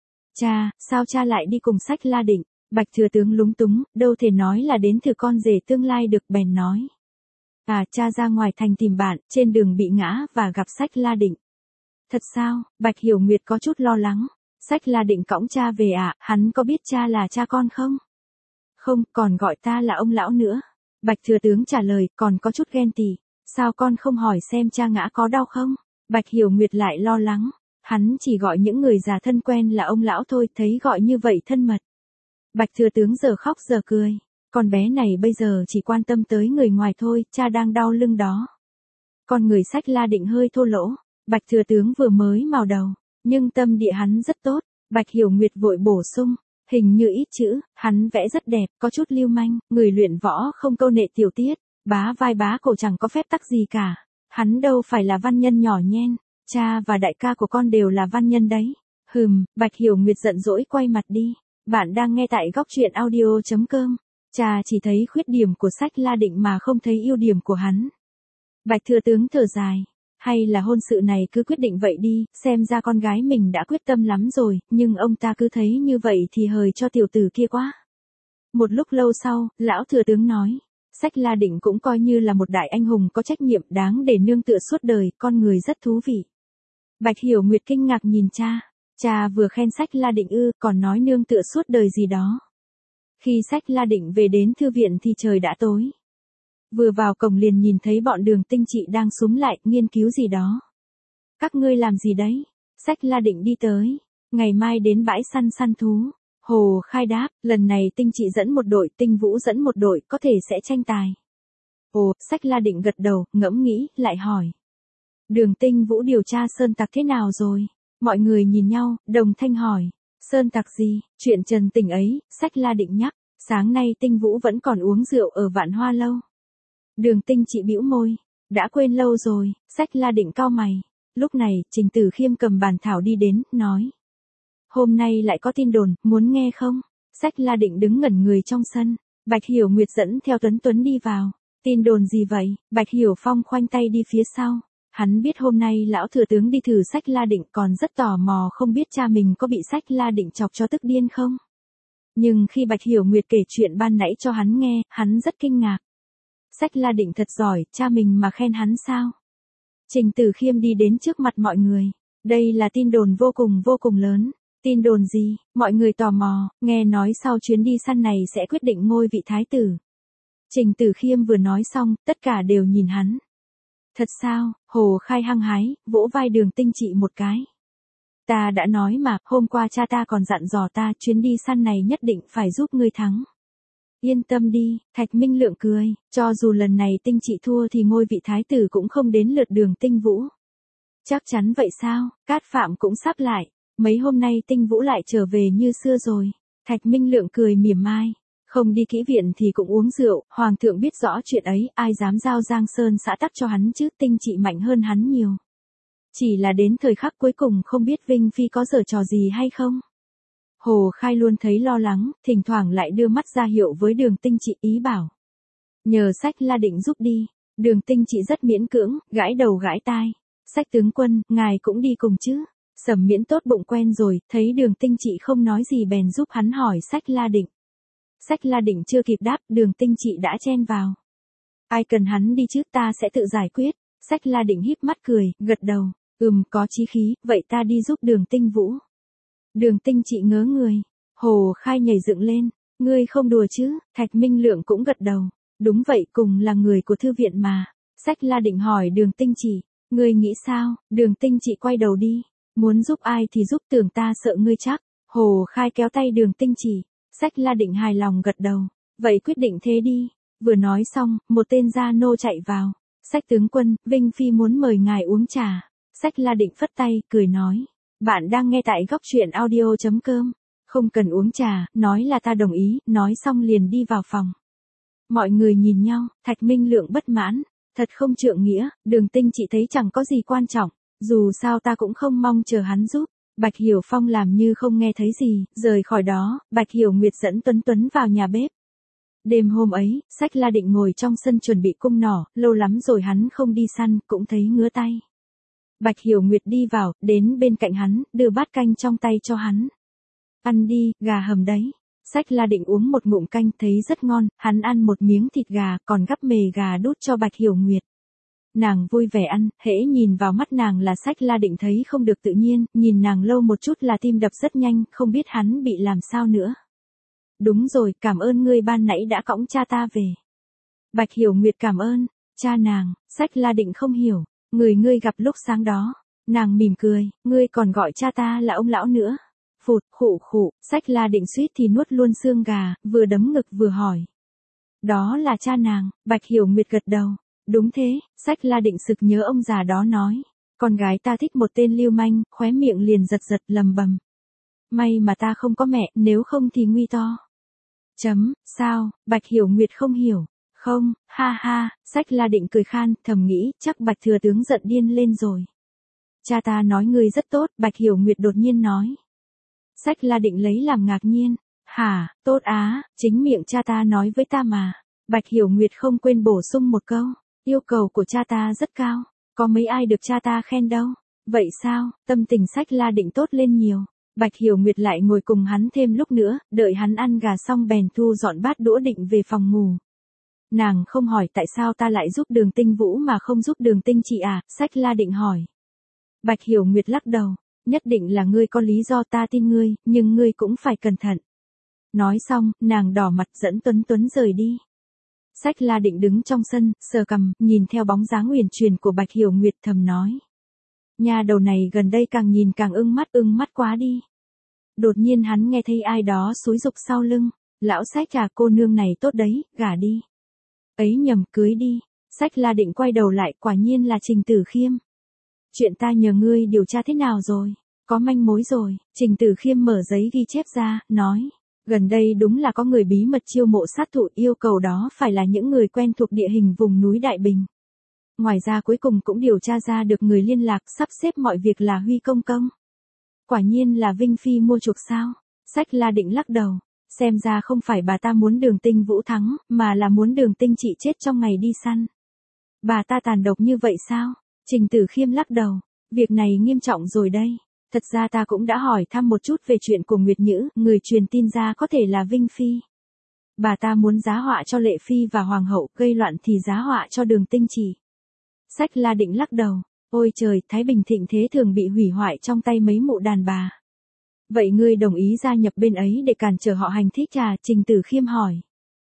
Cha, sao cha lại đi cùng Sách La Định? Bạch thừa tướng lúng túng, đâu thể nói là đến thử con rể tương lai được, bèn nói. À, cha ra ngoài thành tìm bạn, trên đường bị ngã và gặp Sách La Định. Thật sao? Bạch Hiểu Nguyệt có chút lo lắng. Sách La Định cõng cha về à, hắn có biết cha là cha con không? Không, còn gọi ta là ông lão nữa. Bạch thừa tướng trả lời, còn có chút ghen tị. Sao con không hỏi xem cha ngã có đau không? Bạch Hiểu Nguyệt lại lo lắng. Hắn chỉ gọi những người già thân quen là ông lão thôi, thấy gọi như vậy thân mật. Bạch thừa tướng giờ khóc giờ cười. Con bé này bây giờ chỉ quan tâm tới người ngoài thôi, cha đang đau lưng đó. Con người Sách La Định hơi thô lỗ. Bạch thừa tướng vừa mới mào đầu, nhưng tâm địa hắn rất tốt. Bạch Hiểu Nguyệt vội bổ sung. Hình như ít chữ, hắn vẽ rất đẹp, có chút lưu manh, người luyện võ không câu nệ tiểu tiết, bá vai bá cổ chẳng có phép tắc gì cả. Hắn đâu phải là văn nhân nhỏ nhen, cha và đại ca của con đều là văn nhân đấy. Bạch Hiểu Nguyệt giận dỗi quay mặt đi. Bạn đang nghe tại góc truyện audio.com. Cha chỉ thấy khuyết điểm của Sách La Định mà không thấy ưu điểm của hắn. Bạch thừa tướng thở dài. Hay là hôn sự này cứ quyết định vậy đi, xem ra con gái mình đã quyết tâm lắm rồi, nhưng ông ta cứ thấy như vậy thì hời cho tiểu tử kia quá. Một lúc lâu sau, lão thừa tướng nói, Sách La Định cũng coi như là một đại anh hùng có trách nhiệm đáng để nương tựa suốt đời, con người rất thú vị. Bạch Hiểu Nguyệt kinh ngạc nhìn cha vừa khen Sách La Định ư, còn nói nương tựa suốt đời gì đó. Khi Sách La Định về đến thư viện thì trời đã tối. Vừa vào cổng liền nhìn thấy bọn Đường Tinh Trị đang xúm lại, nghiên cứu gì đó. Các ngươi làm gì đấy? Sách La Định đi tới. Ngày mai đến bãi săn thú. Hồ Khai đáp, lần này Tinh Trị dẫn một đội, Tinh Vũ dẫn một đội, có thể sẽ tranh tài. Ồ, Sách La Định gật đầu, ngẫm nghĩ, lại hỏi. Đường Tinh Vũ điều tra sơn tặc thế nào rồi? Mọi người nhìn nhau, đồng thanh hỏi. Sơn tặc gì? Chuyện Trần Tình ấy, Sách La Định nhắc. Sáng nay Tinh Vũ vẫn còn uống rượu ở Vạn Hoa Lâu. Đường Tinh Trị bĩu môi. Đã quên lâu rồi, Sách La Định cau mày. Lúc này, Trình Tử Khiêm cầm bàn thảo đi đến, nói. Hôm nay lại có tin đồn, muốn nghe không? Sách La Định đứng ngẩn người trong sân. Bạch Hiểu Nguyệt dẫn theo Tuấn đi vào. Tin đồn gì vậy? Bạch Hiểu Phong khoanh tay đi phía sau. Hắn biết hôm nay lão thừa tướng đi thử Sách La Định, còn rất tò mò không biết cha mình có bị Sách La Định chọc cho tức điên không? Nhưng khi Bạch Hiểu Nguyệt kể chuyện ban nãy cho hắn nghe, hắn rất kinh ngạc. Sách La Định thật giỏi, cha mình mà khen hắn sao? Trình Tử Khiêm đi đến trước mặt mọi người. Đây là tin đồn vô cùng lớn. Tin đồn gì? Mọi người tò mò, nghe nói sau chuyến đi săn này sẽ quyết định ngôi vị thái tử. Trình Tử Khiêm vừa nói xong, tất cả đều nhìn hắn. Thật sao? Hồ Khai hăng hái, vỗ vai Đường Tinh Trị một cái. Ta đã nói mà, hôm qua cha ta còn dặn dò ta, chuyến đi săn này nhất định phải giúp ngươi thắng. Yên tâm đi, Thạch Minh Lượng cười, cho dù lần này Tinh Trị thua thì ngôi vị thái tử cũng không đến lượt Đường Tinh Vũ. Chắc chắn vậy sao? Cát Phạm cũng sắp lại. Mấy hôm nay Tinh Vũ lại trở về như xưa rồi. Thạch Minh Lượng cười mỉa mai. Không đi kỹ viện thì cũng uống rượu, Hoàng thượng biết rõ chuyện ấy, ai dám giao Giang Sơn xã tắc cho hắn chứ, Tinh Trị mạnh hơn hắn nhiều. Chỉ là đến thời khắc cuối cùng không biết Vinh Phi có giở trò gì hay không. Hồ Khai luôn thấy lo lắng, thỉnh thoảng lại đưa mắt ra hiệu với Đường Tinh Trị, ý bảo. Nhờ Sách La Định giúp đi. Đường Tinh Trị rất miễn cưỡng, gãi đầu gãi tai. Sách tướng quân, ngài cũng đi cùng chứ. Sầm Miễn tốt bụng quen rồi, thấy Đường Tinh Trị không nói gì bèn giúp hắn hỏi Sách La Định. Sách La Định chưa kịp đáp, Đường Tinh Trị đã chen vào. Ai cần hắn đi chứ, ta sẽ tự giải quyết. Sách La Định híp mắt cười, gật đầu. Có chí khí, vậy ta đi giúp Đường Tinh Vũ. Đường Tinh Trị ngớ người. Hồ Khai nhảy dựng lên. Ngươi không đùa chứ? Thạch Minh Lượng cũng gật đầu. Đúng vậy, cùng là người của thư viện mà. Sách La Định hỏi Đường Tinh Trị. Ngươi nghĩ sao? Đường Tinh Trị quay đầu đi. Muốn giúp ai thì giúp, tưởng ta sợ ngươi chắc. Hồ Khai kéo tay Đường Tinh Trị. Sách La Định hài lòng gật đầu. Vậy quyết định thế đi. Vừa nói xong, một tên gia nô chạy vào. Sách tướng quân, Vinh Phi muốn mời ngài uống trà. Sách La Định phất tay, cười nói. Bạn đang nghe tại góc truyện audio.com. Không cần uống trà, nói là ta đồng ý, nói xong liền đi vào phòng. Mọi người nhìn nhau, Thạch Minh Lượng bất mãn. Thật không trượng nghĩa, Đường Tinh chị thấy chẳng có gì quan trọng, dù sao ta cũng không mong chờ hắn giúp. Bạch Hiểu Phong làm như không nghe thấy gì, rời khỏi đó, Bạch Hiểu Nguyệt dẫn Tuấn Tuấn vào nhà bếp. Đêm hôm ấy, Sách La Định ngồi trong sân chuẩn bị cung nỏ, lâu lắm rồi hắn không đi săn, cũng thấy ngứa tay. Bạch Hiểu Nguyệt đi vào, đến bên cạnh hắn, đưa bát canh trong tay cho hắn. Ăn đi, gà hầm đấy. Sách La Định uống một ngụm canh thấy rất ngon, hắn ăn một miếng thịt gà, còn gắp mề gà đút cho Bạch Hiểu Nguyệt. Nàng vui vẻ ăn, hễ nhìn vào mắt nàng là Sách La Định thấy không được tự nhiên, nhìn nàng lâu một chút là tim đập rất nhanh, không biết hắn bị làm sao nữa. Đúng rồi, cảm ơn ngươi ban nãy đã cõng cha ta về. Bạch Hiểu Nguyệt cảm ơn, cha nàng. Sách La Định không hiểu, người ngươi gặp lúc sáng đó. Nàng mỉm cười, ngươi còn gọi cha ta là ông lão nữa. Phụt, khụ khụ, Sách La Định suýt thì nuốt luôn xương gà, vừa đấm ngực vừa hỏi. Đó là cha nàng. Bạch Hiểu Nguyệt gật đầu. Đúng thế, Sách La Định sực nhớ ông già đó nói. Con gái ta thích một tên lưu manh, khóe miệng liền giật giật lầm bầm. May mà ta không có mẹ, nếu không thì nguy to. Sao, Bạch Hiểu Nguyệt không hiểu. Không, ha ha, Sách La Định cười khan, thầm nghĩ, chắc Bạch thừa tướng giận điên lên rồi. Cha ta nói ngươi rất tốt, Bạch Hiểu Nguyệt đột nhiên nói. Sách La Định lấy làm ngạc nhiên. Hả, tốt á, chính miệng cha ta nói với ta mà. Bạch Hiểu Nguyệt không quên bổ sung một câu. Yêu cầu của cha ta rất cao, có mấy ai được cha ta khen đâu. Vậy sao, tâm tình Sách La Định tốt lên nhiều. Bạch Hiểu Nguyệt lại ngồi cùng hắn thêm lúc nữa, đợi hắn ăn gà xong bèn thu dọn bát đũa định về phòng ngủ. Nàng không hỏi tại sao ta lại giúp Đường Tinh Vũ mà không giúp Đường Tinh chị à, Sách La Định hỏi. Bạch Hiểu Nguyệt lắc đầu, nhất định là ngươi có lý do ta tin ngươi, nhưng ngươi cũng phải cẩn thận. Nói xong, nàng đỏ mặt dẫn Tuấn Tuấn rời đi. Sách La Định đứng trong sân, sờ cằm, nhìn theo bóng dáng uyển chuyển của Bạch Hiểu Nguyệt thầm nói. Nhà đầu này gần đây càng nhìn càng ưng mắt quá đi. Đột nhiên hắn nghe thấy ai đó xúi giục sau lưng. Lão Sách à, cô nương này tốt đấy, gả đi. Ấy nhầm, cưới đi. Sách La Định quay đầu lại, quả nhiên là Trình Tử Khiêm. Chuyện ta nhờ ngươi điều tra thế nào rồi? Có manh mối rồi. Trình Tử Khiêm mở giấy ghi chép ra, nói. Gần đây đúng là có người bí mật chiêu mộ sát thủ, yêu cầu đó phải là những người quen thuộc địa hình vùng núi Đại Bình. Ngoài ra cuối cùng cũng điều tra ra được người liên lạc, sắp xếp mọi việc là Huy Công Công. Quả nhiên là Vinh Phi mua chuộc sao? Sách La Định lắc đầu. Xem ra không phải bà ta muốn Đường Tinh Vũ thắng, mà là muốn Đường Tinh chị chết trong ngày đi săn. Bà ta tàn độc như vậy sao? Trình Tử Khiêm lắc đầu. Việc này nghiêm trọng rồi đây. Thật ra ta cũng đã hỏi thăm một chút về chuyện của Nguyệt Nhữ, người truyền tin ra có thể là Vinh Phi. Bà ta muốn giá họa cho Lệ Phi và Hoàng hậu, gây loạn thì giá họa cho Đường Tinh chị. Sách La Định lắc đầu. Ôi trời, Thái Bình thịnh thế thường bị hủy hoại trong tay mấy mụ đàn bà. Vậy ngươi đồng ý gia nhập bên ấy để cản trở họ hành thích à? Trình Tử Khiêm hỏi.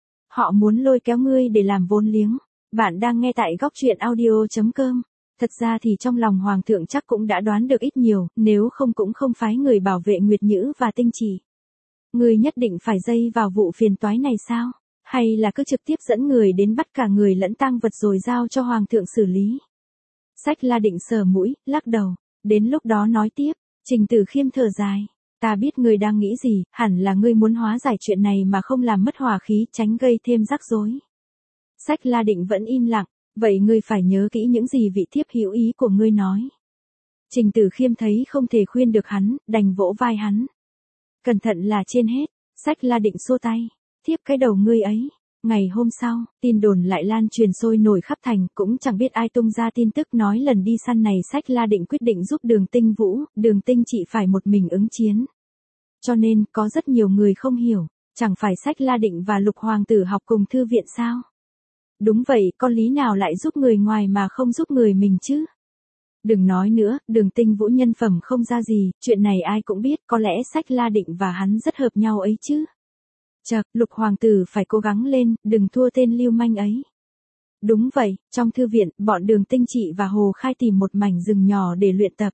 Họ muốn lôi kéo ngươi để làm vốn liếng. Bạn đang nghe tại góc truyện audio.com. Thật ra thì trong lòng Hoàng thượng chắc cũng đã đoán được ít nhiều, nếu không cũng không phái người bảo vệ Nguyệt Nhữ và Tinh Chỉ. Ngươi nhất định phải dây vào vụ phiền toái này sao? Hay là cứ trực tiếp dẫn người đến bắt cả người lẫn tang vật rồi giao cho Hoàng thượng xử lý? Sách La Định sờ mũi, lắc đầu. Đến lúc đó nói tiếp. Trình Tử Khiêm thở dài. Ta biết ngươi đang nghĩ gì, hẳn là ngươi muốn hóa giải chuyện này mà không làm mất hòa khí, tránh gây thêm rắc rối. Sách La Định vẫn im lặng. Vậy ngươi phải nhớ kỹ những gì vị thiếp hữu ý của ngươi nói. Trình Tử Khiêm thấy không thể khuyên được hắn, đành vỗ vai hắn. Cẩn thận là trên hết. Sách La Định xua tay. Thiếp cái đầu ngươi ấy. Ngày hôm sau, tin đồn lại lan truyền sôi nổi khắp thành, cũng chẳng biết ai tung ra tin tức nói lần đi săn này Sách La Định quyết định giúp Đường Tinh Vũ, Đường Tinh chị phải một mình ứng chiến. Cho nên, có rất nhiều người không hiểu, chẳng phải Sách La Định và Lục Hoàng tử học cùng thư viện sao? Đúng vậy, có lý nào lại giúp người ngoài mà không giúp người mình chứ? Đừng nói nữa, Đường Tinh Vũ nhân phẩm không ra gì, chuyện này ai cũng biết, có lẽ Sách La Định và hắn rất hợp nhau ấy chứ. Chậc, Lục Hoàng tử phải cố gắng lên, đừng thua tên lưu manh ấy. Đúng vậy, trong thư viện, bọn Đường Tinh chị và Hồ Khai tìm một mảnh rừng nhỏ để luyện tập.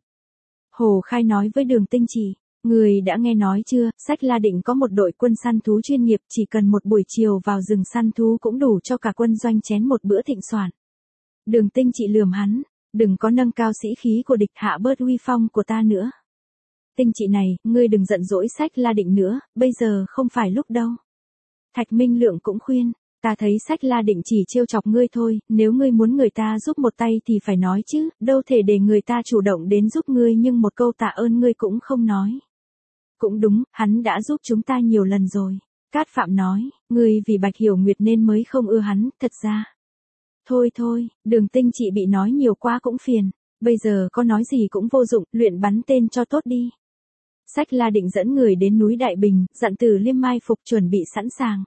Hồ Khai nói với Đường Tinh chị, người đã nghe nói chưa, Sách La Định có một đội quân săn thú chuyên nghiệp, chỉ cần một buổi chiều vào rừng săn thú cũng đủ cho cả quân doanh chén một bữa thịnh soạn. Đường Tinh chị lườm hắn, đừng có nâng cao sĩ khí của địch, hạ bớt uy phong của ta nữa. Tinh chị này, ngươi đừng giận dỗi Sách La Định nữa, bây giờ không phải lúc đâu. Thạch Minh Lượng cũng khuyên, Ta thấy Sách La Định chỉ trêu chọc ngươi thôi, nếu ngươi muốn người ta giúp một tay thì phải nói chứ, đâu thể để người ta chủ động đến giúp ngươi nhưng một câu tạ ơn ngươi cũng không nói. Cũng đúng, hắn đã giúp chúng ta nhiều lần rồi. Cát Phạm nói, ngươi vì Bạch Hiểu Nguyệt nên mới không ưa hắn, thật ra. Thôi thôi, Đường Tinh chị bị nói nhiều quá cũng phiền, bây giờ có nói gì cũng vô dụng, luyện bắn tên cho tốt đi. Sách La Định dẫn người đến núi Đại Bình, dặn Từ Liêm mai phục chuẩn bị sẵn sàng.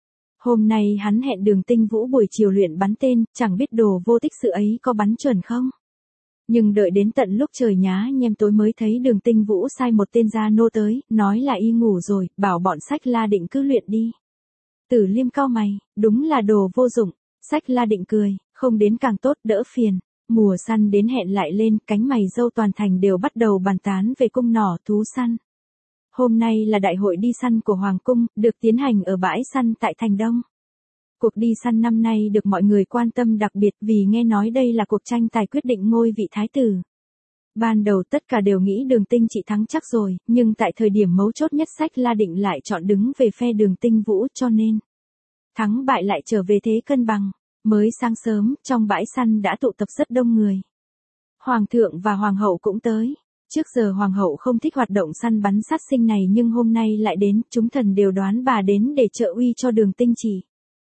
Hôm nay hắn hẹn Đường Tinh Vũ buổi chiều luyện bắn tên, chẳng biết đồ vô tích sự ấy có bắn chuẩn không. Nhưng đợi đến tận lúc trời nhá nhem tối mới thấy Đường Tinh Vũ sai một tên gia nô tới, nói là y ngủ rồi, bảo bọn Sách La Định cứ luyện đi. Tử Liêm cau mày, đúng là đồ vô dụng. Sách La Định cười, không đến càng tốt, đỡ phiền. Mùa săn đến hẹn lại lên, cánh mày râu toàn thành đều bắt đầu bàn tán về cung nỏ thú săn. Hôm nay là đại hội đi săn của Hoàng cung, được tiến hành ở bãi săn tại Thành Đông. Cuộc đi săn năm nay được mọi người quan tâm đặc biệt vì nghe nói đây là cuộc tranh tài quyết định ngôi vị thái tử. Ban đầu tất cả đều nghĩ Đường Tinh chị thắng chắc rồi, nhưng tại thời điểm mấu chốt nhất Sách La Định lại chọn đứng về phe Đường Tinh Vũ cho nên thắng bại lại trở về thế cân bằng. Mới sáng sớm, trong bãi săn đã tụ tập rất đông người. Hoàng thượng và hoàng hậu cũng tới. Trước giờ hoàng hậu không thích hoạt động săn bắn sát sinh này nhưng hôm nay lại đến, chúng thần đều đoán bà đến để trợ uy cho Đường Tinh chị.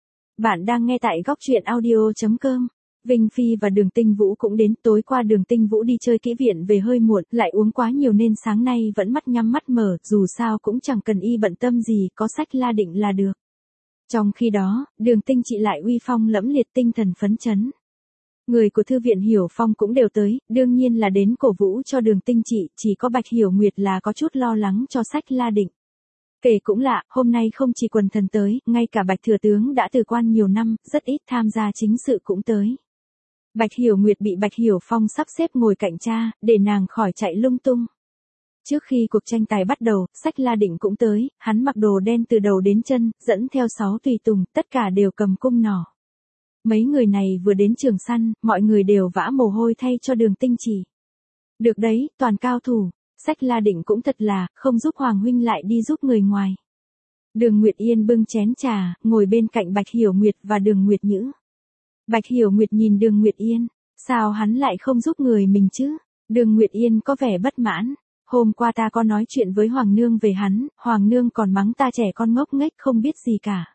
Bạn đang nghe tại góc truyện audio.com. Vinh Phi và Đường Tinh Vũ cũng đến, tối qua Đường Tinh Vũ đi chơi kỹ viện về hơi muộn, lại uống quá nhiều nên sáng nay vẫn mắt nhắm mắt mở, dù sao cũng chẳng cần y bận tâm gì, có Sách La Định là được. Trong khi đó, Đường Tinh chị lại uy phong lẫm liệt tinh thần phấn chấn. Người của thư viện Hiểu Phong cũng đều tới, đương nhiên là đến cổ vũ cho Đường Tinh chị, chỉ có Bạch Hiểu Nguyệt là có chút lo lắng cho Sách La Định. Kể cũng lạ, hôm nay không chỉ quần thần tới, ngay cả Bạch Thừa Tướng đã từ quan nhiều năm, rất ít tham gia chính sự cũng tới. Bạch Hiểu Nguyệt bị Bạch Hiểu Phong sắp xếp ngồi cạnh cha, để nàng khỏi chạy lung tung. Trước khi cuộc tranh tài bắt đầu, Sách La Định cũng tới, hắn mặc đồ đen từ đầu đến chân, dẫn theo 6 tùy tùng, tất cả đều cầm cung nỏ. Mấy người này vừa đến trường săn, mọi người đều vã mồ hôi thay cho Đường Tinh chị. Được đấy, toàn cao thủ, Sách La Định cũng thật là, không giúp Hoàng huynh lại đi giúp người ngoài. Đường Nguyệt Yên bưng chén trà, ngồi bên cạnh Bạch Hiểu Nguyệt và Đường Nguyệt Nhữ. Bạch Hiểu Nguyệt nhìn Đường Nguyệt Yên, sao hắn lại không giúp người mình chứ? Đường Nguyệt Yên có vẻ bất mãn. Hôm qua ta có nói chuyện với Hoàng nương về hắn, Hoàng nương còn mắng ta trẻ con ngốc nghếch không biết gì cả.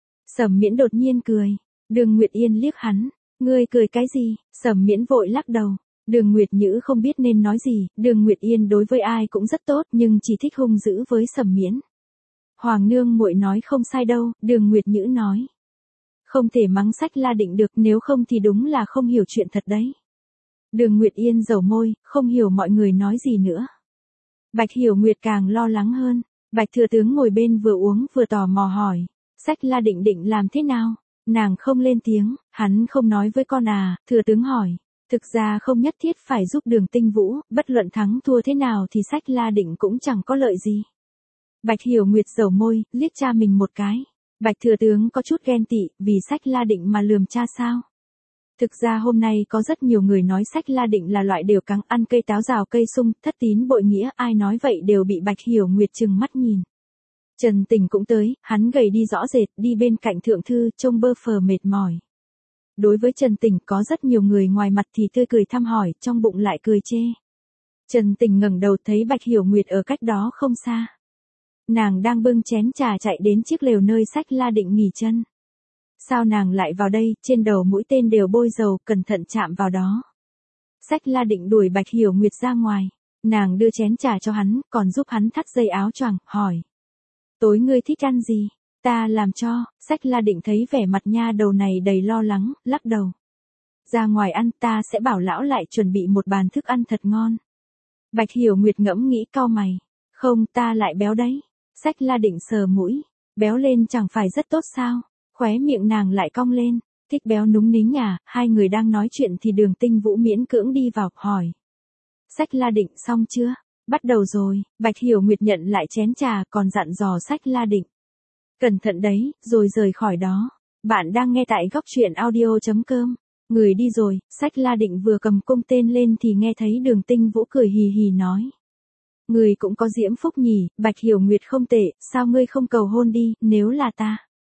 Sẩm Miễn đột nhiên cười. Đường Nguyệt Yên liếc hắn, ngươi cười cái gì? Sẩm Miễn vội lắc đầu. Đường Nguyệt Nhữ không biết nên nói gì, Đường Nguyệt Yên đối với ai cũng rất tốt nhưng chỉ thích hung dữ với Sẩm Miễn. Hoàng nương muội nói không sai đâu, Đường Nguyệt Nhữ nói. Không thể mắng Sách La Định được, nếu không thì đúng là không hiểu chuyện thật đấy. Đường Nguyệt Yên dầu môi, không hiểu mọi người nói gì nữa. Bạch Hiểu Nguyệt càng lo lắng hơn. Bạch Thừa Tướng ngồi bên vừa uống vừa tò mò hỏi. Sách La Định định làm thế nào? Nàng không lên tiếng, hắn không nói với con à, Thừa Tướng hỏi. Thực ra không nhất thiết phải giúp Đường Tinh Vũ, bất luận thắng thua thế nào thì Sách La Định cũng chẳng có lợi gì. Bạch Hiểu Nguyệt dầu môi, liếc cha mình một cái. Bạch Thừa Tướng có chút ghen tị, vì Sách La Định mà lườm cha sao? Thực ra hôm nay có rất nhiều người nói Sách La Định là loại đều cắn ăn cây táo rào cây sung, thất tín bội nghĩa, ai nói vậy đều bị Bạch Hiểu Nguyệt trừng mắt nhìn. Trần Tình cũng tới, hắn gầy đi rõ rệt, đi bên cạnh thượng thư, trông bơ phờ mệt mỏi. Đối với Trần Tình có rất nhiều người ngoài mặt thì tươi cười thăm hỏi, trong bụng lại cười chê. Trần Tình ngẩng đầu thấy Bạch Hiểu Nguyệt ở cách đó không xa. Nàng đang bưng chén trà chạy đến chiếc lều nơi Sách La Định nghỉ chân. Sao nàng lại vào đây, trên đầu mũi tên đều bôi dầu, cẩn thận chạm vào đó. Sách La Định đuổi Bạch Hiểu Nguyệt ra ngoài. Nàng đưa chén trà cho hắn, còn giúp hắn thắt dây áo choàng, hỏi. Tối ngươi thích ăn gì? Ta làm cho. Sách La Định thấy vẻ mặt nha đầu này đầy lo lắng, lắc đầu. Ra ngoài ăn, ta sẽ bảo lão lại chuẩn bị một bàn thức ăn thật ngon. Bạch Hiểu Nguyệt ngẫm nghĩ cau mày. Không, ta lại béo đấy. Sách La Định sờ mũi. Béo lên chẳng phải rất tốt sao? Khóe miệng nàng lại cong lên. Thích béo núng nính à? Hai người đang nói chuyện thì Đường Tinh Vũ miễn cưỡng đi vào, hỏi. Sách La Định xong chưa? Bắt đầu rồi. Bạch Hiểu Nguyệt nhận lại chén trà, còn dặn dò Sách La Định. Cẩn thận đấy, rồi rời khỏi đó. Bạn đang nghe tại góc truyện audio.com. Người đi rồi, Sách La Định vừa cầm cung tên lên thì nghe thấy Đường Tinh Vũ cười hì hì nói. Người cũng có diễm phúc nhỉ, Bạch Hiểu Nguyệt không tệ, sao ngươi không cầu hôn đi, nếu là ta.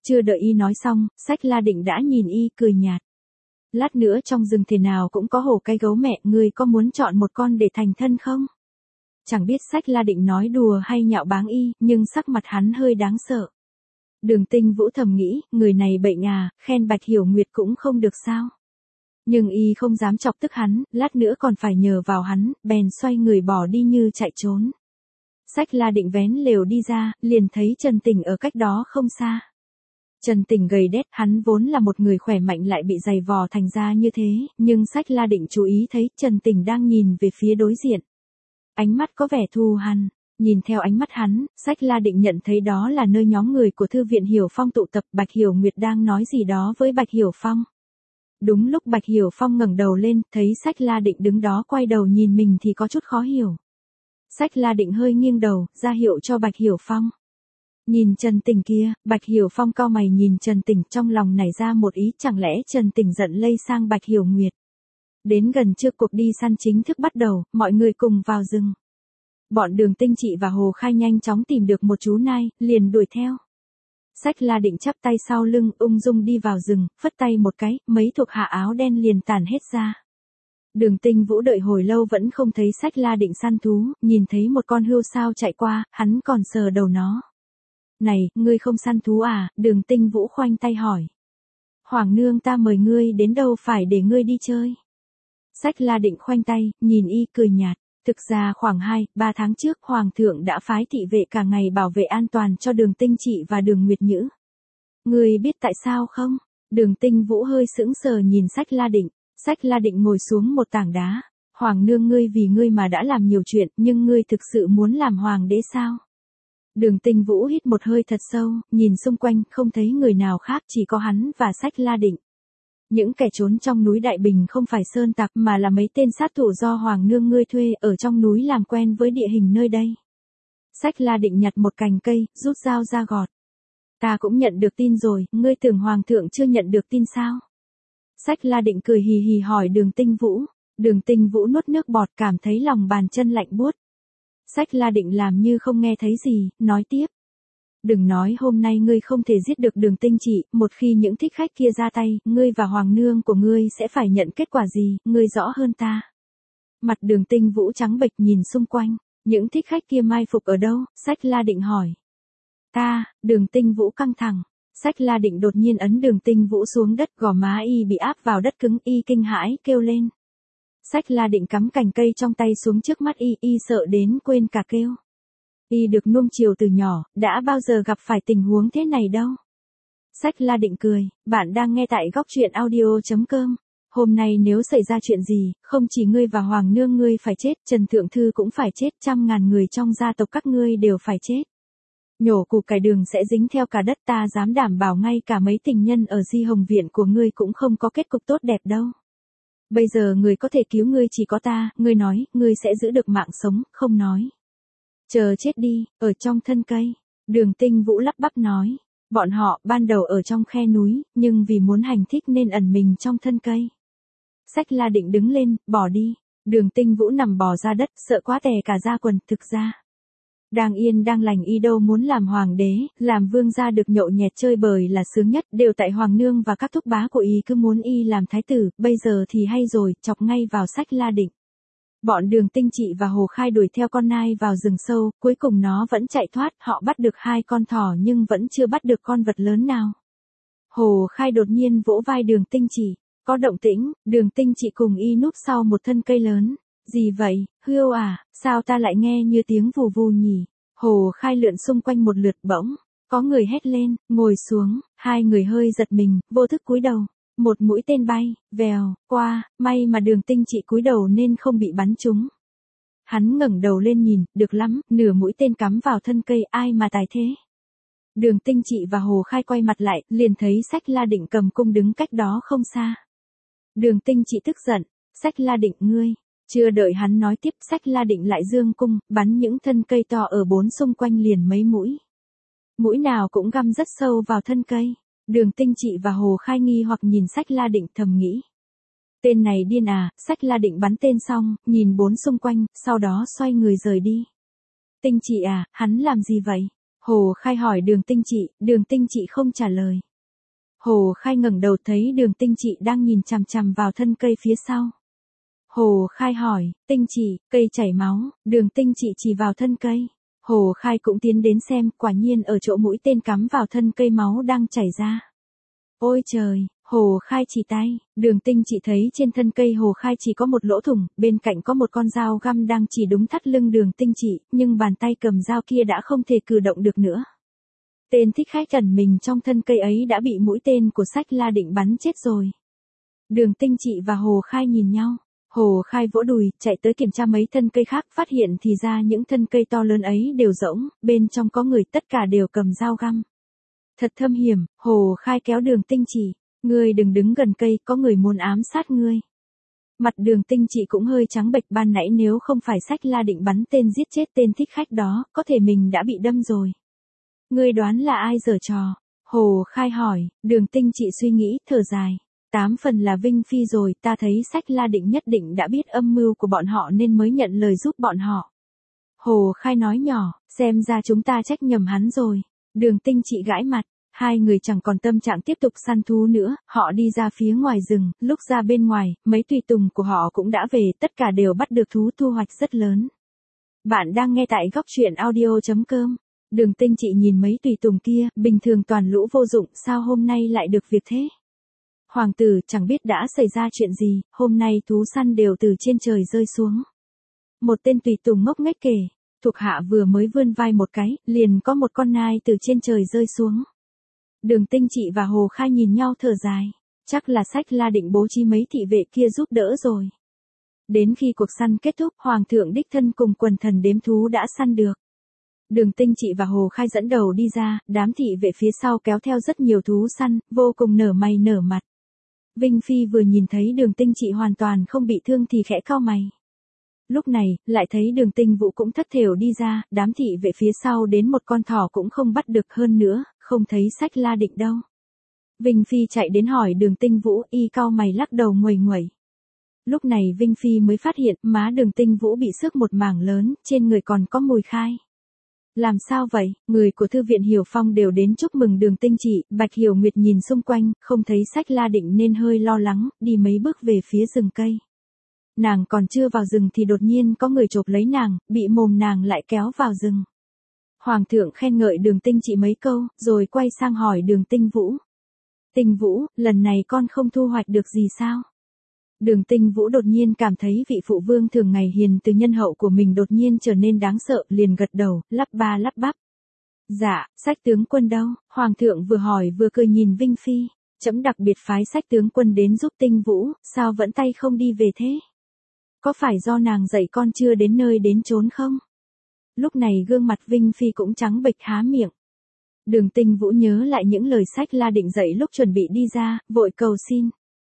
Chưa đợi y nói xong, Sách La Định đã nhìn y cười nhạt. Lát nữa trong rừng thế nào cũng có hổ cái gấu mẹ, ngươi có muốn chọn một con để thành thân không? Chẳng biết Sách La Định nói đùa hay nhạo báng y, nhưng sắc mặt hắn hơi đáng sợ. Đường Tinh Vũ thầm nghĩ, người này bệnh à, khen Bạch Hiểu Nguyệt cũng không được sao. Nhưng y không dám chọc tức hắn, lát nữa còn phải nhờ vào hắn, bèn xoay người bỏ đi như chạy trốn. Sách La Định vén lều đi ra, liền thấy Trần Tỉnh ở cách đó không xa. Trần Tỉnh gầy đét, hắn vốn là một người khỏe mạnh lại bị dày vò thành ra như thế, nhưng Sách La Định chú ý thấy Trần Tỉnh đang nhìn về phía đối diện. Ánh mắt có vẻ thù hằn, nhìn theo ánh mắt hắn, Sách La Định nhận thấy đó là nơi nhóm người của Thư viện Hiểu Phong tụ tập. Bạch Hiểu Nguyệt đang nói gì đó với Bạch Hiểu Phong. Đúng lúc Bạch Hiểu Phong ngẩng đầu lên, thấy Sách La Định đứng đó quay đầu nhìn mình thì có chút khó hiểu. Sách La Định hơi nghiêng đầu, ra hiệu cho Bạch Hiểu Phong. Nhìn Trần Tỉnh kia, Bạch Hiểu Phong cau mày nhìn Trần Tỉnh, trong lòng nảy ra một ý, chẳng lẽ Trần Tỉnh giận lây sang Bạch Hiểu Nguyệt. Đến gần trưa cuộc đi săn chính thức bắt đầu, mọi người cùng vào rừng. Bọn Đường Tinh Trị và Hồ Khai nhanh chóng tìm được một chú nai, liền đuổi theo. Sách La Định chắp tay sau lưng, ung dung đi vào rừng, phất tay một cái, mấy thuộc hạ áo đen liền tản hết ra. Đường Tinh Vũ đợi hồi lâu vẫn không thấy Sách La Định săn thú, nhìn thấy một con hươu sao chạy qua, hắn còn sờ đầu nó. Này, ngươi không săn thú à? Đường Tinh Vũ khoanh tay hỏi. Hoàng nương ta mời ngươi đến đâu phải để ngươi đi chơi. Sách La Định khoanh tay, nhìn y cười nhạt. Thực ra khoảng 2-3 tháng trước Hoàng thượng đã phái thị vệ cả ngày bảo vệ an toàn cho Đường Tinh Trị và Đường Nguyệt Nhữ. Ngươi biết tại sao không? Đường Tinh Vũ hơi sững sờ nhìn Sách La Định. Sách La Định ngồi xuống một tảng đá. Hoàng nương ngươi vì ngươi mà đã làm nhiều chuyện, nhưng ngươi thực sự muốn làm hoàng đế sao? Đường Tinh Vũ hít một hơi thật sâu, nhìn xung quanh, không thấy người nào khác, chỉ có hắn và Sách La Định. Những kẻ trốn trong núi Đại Bình không phải sơn tặc mà là mấy tên sát thủ do Hoàng nương ngươi thuê ở trong núi làm quen với địa hình nơi đây. Sách La Định nhặt một cành cây, rút dao ra gọt. Ta cũng nhận được tin rồi, ngươi tưởng Hoàng thượng chưa nhận được tin sao? Sách La Định cười hì hì hỏi Đường Tinh Vũ. Đường Tinh Vũ nuốt nước bọt, cảm thấy lòng bàn chân lạnh buốt. Sách La Định làm như không nghe thấy gì, nói tiếp. Đừng nói hôm nay ngươi không thể giết được Đường Tinh Trị, một khi những thích khách kia ra tay, ngươi và hoàng nương của ngươi sẽ phải nhận kết quả gì, ngươi rõ hơn ta. Mặt Đường Tinh Vũ trắng bệch nhìn xung quanh, những thích khách kia mai phục ở đâu? Sách La Định hỏi. Đường Tinh Vũ căng thẳng. Sách La Định đột nhiên ấn Đường Tinh Vũ xuống đất, gò má y bị áp vào đất cứng, y kinh hãi kêu lên. Sách La Định cắm cành cây trong tay xuống trước mắt y sợ đến quên cả kêu. Y được nuông chiều từ nhỏ, đã bao giờ gặp phải tình huống thế này đâu. Sách La Định cười, bạn đang nghe tại góc truyện audio.com. Hôm nay nếu xảy ra chuyện gì, không chỉ ngươi và hoàng nương ngươi phải chết, Trần Thượng Thư cũng phải chết, 100.000 người trong gia tộc các ngươi đều phải chết. Nhổ củ cải đường sẽ dính theo cả đất, ta dám đảm bảo ngay cả mấy tình nhân ở Di Hồng Viện của ngươi cũng không có kết cục tốt đẹp đâu. Bây giờ người có thể cứu ngươi chỉ có ta, ngươi nói, ngươi sẽ giữ được mạng sống, không nói. Chờ chết đi, ở trong thân cây. Đường Tinh Vũ lắp bắp nói. Bọn họ ban đầu ở trong khe núi, nhưng vì muốn hành thích nên ẩn mình trong thân cây. Sách La Định đứng lên, bỏ đi. Đường Tinh Vũ nằm bò ra đất, sợ quá tè cả da quần, thực ra. Đang yên đang lành y đâu muốn làm hoàng đế, làm vương gia được nhậu nhẹt chơi bời là sướng nhất, đều tại hoàng nương và các thúc bá của y cứ muốn y làm thái tử, bây giờ thì hay rồi, chọc ngay vào Sách La Định. Bọn Đường Tinh Trị và Hồ Khai đuổi theo con nai vào rừng sâu, cuối cùng nó vẫn chạy thoát, họ bắt được 2 con thỏ nhưng vẫn chưa bắt được con vật lớn nào. Hồ Khai đột nhiên vỗ vai Đường Tinh Trị, có động tĩnh, Đường Tinh Trị cùng y núp sau một thân cây lớn. Gì vậy, hươu à, sao ta lại nghe như tiếng vù vù nhỉ? Hồ Khai lượn xung quanh một lượt bỗng, có người hét lên, ngồi xuống, 2 người hơi giật mình, vô thức cúi đầu. Một mũi tên bay, vèo, qua, may mà Đường Tinh Trị cúi đầu nên không bị bắn trúng. Hắn ngẩng đầu lên nhìn, được lắm, nửa mũi tên cắm vào thân cây, ai mà tài thế. Đường Tinh Trị và Hồ Khai quay mặt lại, liền thấy Sách La Định cầm cung đứng cách đó không xa. Đường Tinh Trị tức giận, Sách La Định ngươi. Chưa đợi hắn nói tiếp, Sách La Định lại giương cung, bắn những thân cây to ở 4 xung quanh liền mấy mũi. Mũi nào cũng găm rất sâu vào thân cây. Đường Tinh Trị và Hồ Khai nghi hoặc nhìn Sách La Định thầm nghĩ. Tên này điên à, Sách La Định bắn tên xong, nhìn 4 xung quanh, sau đó xoay người rời đi. Tinh Trị à, hắn làm gì vậy? Hồ Khai hỏi Đường Tinh Trị không trả lời. Hồ Khai ngẩng đầu thấy Đường Tinh Trị đang nhìn chằm chằm vào thân cây phía sau. Hồ Khai hỏi, Tinh Trị, cây chảy máu, Đường Tinh Trị chỉ vào thân cây. Hồ Khai cũng tiến đến xem, quả nhiên ở chỗ mũi tên cắm vào thân cây máu đang chảy ra. Ôi trời, Hồ Khai chỉ tay, Đường Tinh Trị thấy trên thân cây Hồ Khai chỉ có một lỗ thủng, bên cạnh có một con dao găm đang chỉ đúng thắt lưng Đường Tinh Trị, nhưng bàn tay cầm dao kia đã không thể cử động được nữa. Tên thích khách ẩn mình trong thân cây ấy đã bị mũi tên của Sách La Định bắn chết rồi. Đường Tinh Trị và Hồ Khai nhìn nhau. Hồ Khai vỗ đùi, chạy tới kiểm tra mấy thân cây khác, phát hiện thì ra những thân cây to lớn ấy đều rỗng, bên trong có người, tất cả đều cầm dao găm. Thật thâm hiểm, Hồ Khai kéo Đường Tinh Trị, ngươi đừng đứng gần cây, có người muốn ám sát ngươi. Mặt Đường Tinh Trị cũng hơi trắng bệch, ban nãy nếu không phải Sách La Định bắn tên giết chết tên thích khách đó, có thể mình đã bị đâm rồi. Ngươi đoán là ai giở trò? Hồ Khai hỏi, Đường Tinh Trị suy nghĩ, thở dài. 8 phần là Vinh Phi rồi, ta thấy Sách La Định nhất định đã biết âm mưu của bọn họ nên mới nhận lời giúp bọn họ. Hồ Khai nói nhỏ, xem ra chúng ta trách nhầm hắn rồi. Đường Tinh Trị gãi mặt, hai người chẳng còn tâm trạng tiếp tục săn thú nữa, họ đi ra phía ngoài rừng, lúc ra bên ngoài, mấy tùy tùng của họ cũng đã về, tất cả đều bắt được thú thu hoạch rất lớn. Bạn đang nghe tại góc truyện audio.com. Đường Tinh Trị nhìn mấy tùy tùng kia, bình thường toàn lũ vô dụng, sao hôm nay lại được việc thế? Hoàng tử, chẳng biết đã xảy ra chuyện gì, hôm nay thú săn đều từ trên trời rơi xuống. Một tên tùy tùng ngốc nghếch kể, thuộc hạ vừa mới vươn vai một cái, liền có một con nai từ trên trời rơi xuống. Đường Tinh Trị và Hồ Khai nhìn nhau thở dài, chắc là Sách La Định bố trí mấy thị vệ kia giúp đỡ rồi. Đến khi cuộc săn kết thúc, Hoàng thượng đích thân cùng quần thần đếm thú đã săn được. Đường Tinh Trị và Hồ Khai dẫn đầu đi ra, đám thị vệ phía sau kéo theo rất nhiều thú săn, vô cùng nở mày nở mặt. Vinh Phi vừa nhìn thấy Đường Tinh Trị hoàn toàn không bị thương thì khẽ cau mày. Lúc này, lại thấy Đường Tinh Vũ cũng thất thểu đi ra, đám thị vệ phía sau đến một con thỏ cũng không bắt được, hơn nữa, không thấy Sách La Định đâu. Vinh Phi chạy đến hỏi Đường Tinh Vũ, y cau mày lắc đầu nguầy nguẩy. Lúc này Vinh Phi mới phát hiện má Đường Tinh Vũ bị xước một mảng lớn, trên người còn có mùi khai. Làm sao vậy? Người của thư viện Hiểu Phong đều đến chúc mừng Đường Tinh Trị, Bạch Hiểu Nguyệt nhìn xung quanh, không thấy Sách La Định nên hơi lo lắng, đi mấy bước về phía rừng cây. Nàng còn chưa vào rừng thì đột nhiên có người chộp lấy nàng, bị mồm nàng lại kéo vào rừng. Hoàng thượng khen ngợi Đường Tinh Trị mấy câu, rồi quay sang hỏi Đường Tinh Vũ. Tinh Vũ, lần này con không thu hoạch được gì sao? Đường Tinh Vũ đột nhiên cảm thấy vị phụ vương thường ngày hiền từ nhân hậu của mình đột nhiên trở nên đáng sợ, liền gật đầu, lắp ba lắp bắp. Dạ, Sách tướng quân đâu? Hoàng thượng vừa hỏi vừa cười nhìn Vinh Phi. Trẫm đặc biệt phái Sách tướng quân đến giúp Tinh Vũ, sao vẫn tay không đi về thế? Có phải do nàng dạy con chưa đến nơi đến chốn không? Lúc này gương mặt Vinh Phi cũng trắng bệch há miệng. Đường Tinh Vũ nhớ lại những lời Sách La Định dạy lúc chuẩn bị đi ra, vội cầu xin.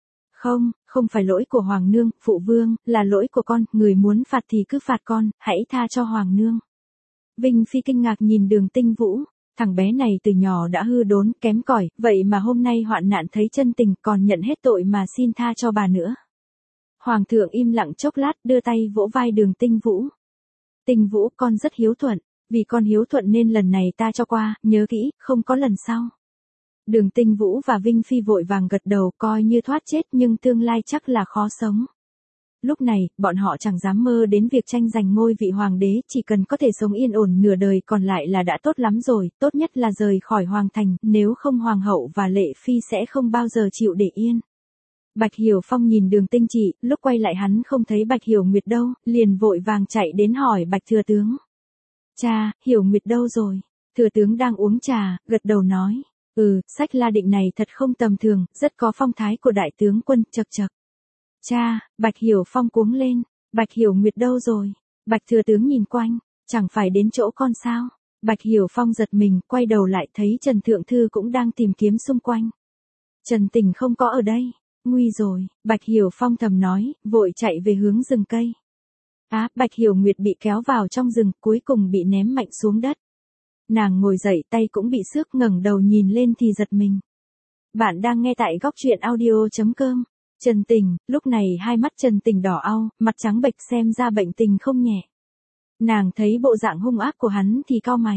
Không phải lỗi của Hoàng nương, phụ vương, là lỗi của con, người muốn phạt thì cứ phạt con, hãy tha cho Hoàng nương. Vinh Phi kinh ngạc nhìn Đường Tinh Vũ, thằng bé này từ nhỏ đã hư đốn, kém cỏi, vậy mà hôm nay hoạn nạn thấy chân tình, còn nhận hết tội mà xin tha cho bà nữa. Hoàng thượng im lặng chốc lát, đưa tay vỗ vai Đường Tinh Vũ. Tinh Vũ, con rất hiếu thuận, vì con hiếu thuận nên lần này ta cho qua, nhớ kỹ, không có lần sau. Đường Tinh Vũ và Vinh Phi vội vàng gật đầu, coi như thoát chết nhưng tương lai chắc là khó sống. Lúc này, bọn họ chẳng dám mơ đến việc tranh giành ngôi vị hoàng đế, chỉ cần có thể sống yên ổn nửa đời còn lại là đã tốt lắm rồi, tốt nhất là rời khỏi hoàng thành, nếu không hoàng hậu và Lệ Phi sẽ không bao giờ chịu để yên. Bạch Hiểu Phong nhìn Đường Tinh Trị, lúc quay lại hắn không thấy Bạch Hiểu Nguyệt đâu, liền vội vàng chạy đến hỏi Bạch thừa tướng. Cha, Hiểu Nguyệt đâu rồi? Thừa tướng đang uống trà, gật đầu nói. Sách La Định này thật không tầm thường, rất có phong thái của đại tướng quân, chậc chậc. Cha, Bạch Hiểu Phong cuống lên, Bạch Hiểu Nguyệt đâu rồi? Bạch thừa tướng nhìn quanh, chẳng phải đến chỗ con sao? Bạch Hiểu Phong giật mình, quay đầu lại thấy Trần Thượng Thư cũng đang tìm kiếm xung quanh. Trần Tình không có ở đây, nguy rồi, Bạch Hiểu Phong thầm nói, vội chạy về hướng rừng cây. Bạch Hiểu Nguyệt bị kéo vào trong rừng, cuối cùng bị ném mạnh xuống đất. Nàng ngồi dậy, tay cũng bị xước, ngẩng đầu nhìn lên thì giật mình. Bạn đang nghe tại góc truyện audio.com. Trần Tình, lúc này hai mắt Trần Tình đỏ au, mặt trắng bệch xem ra bệnh tình không nhẹ. Nàng thấy bộ dạng hung ác của hắn thì cau mày.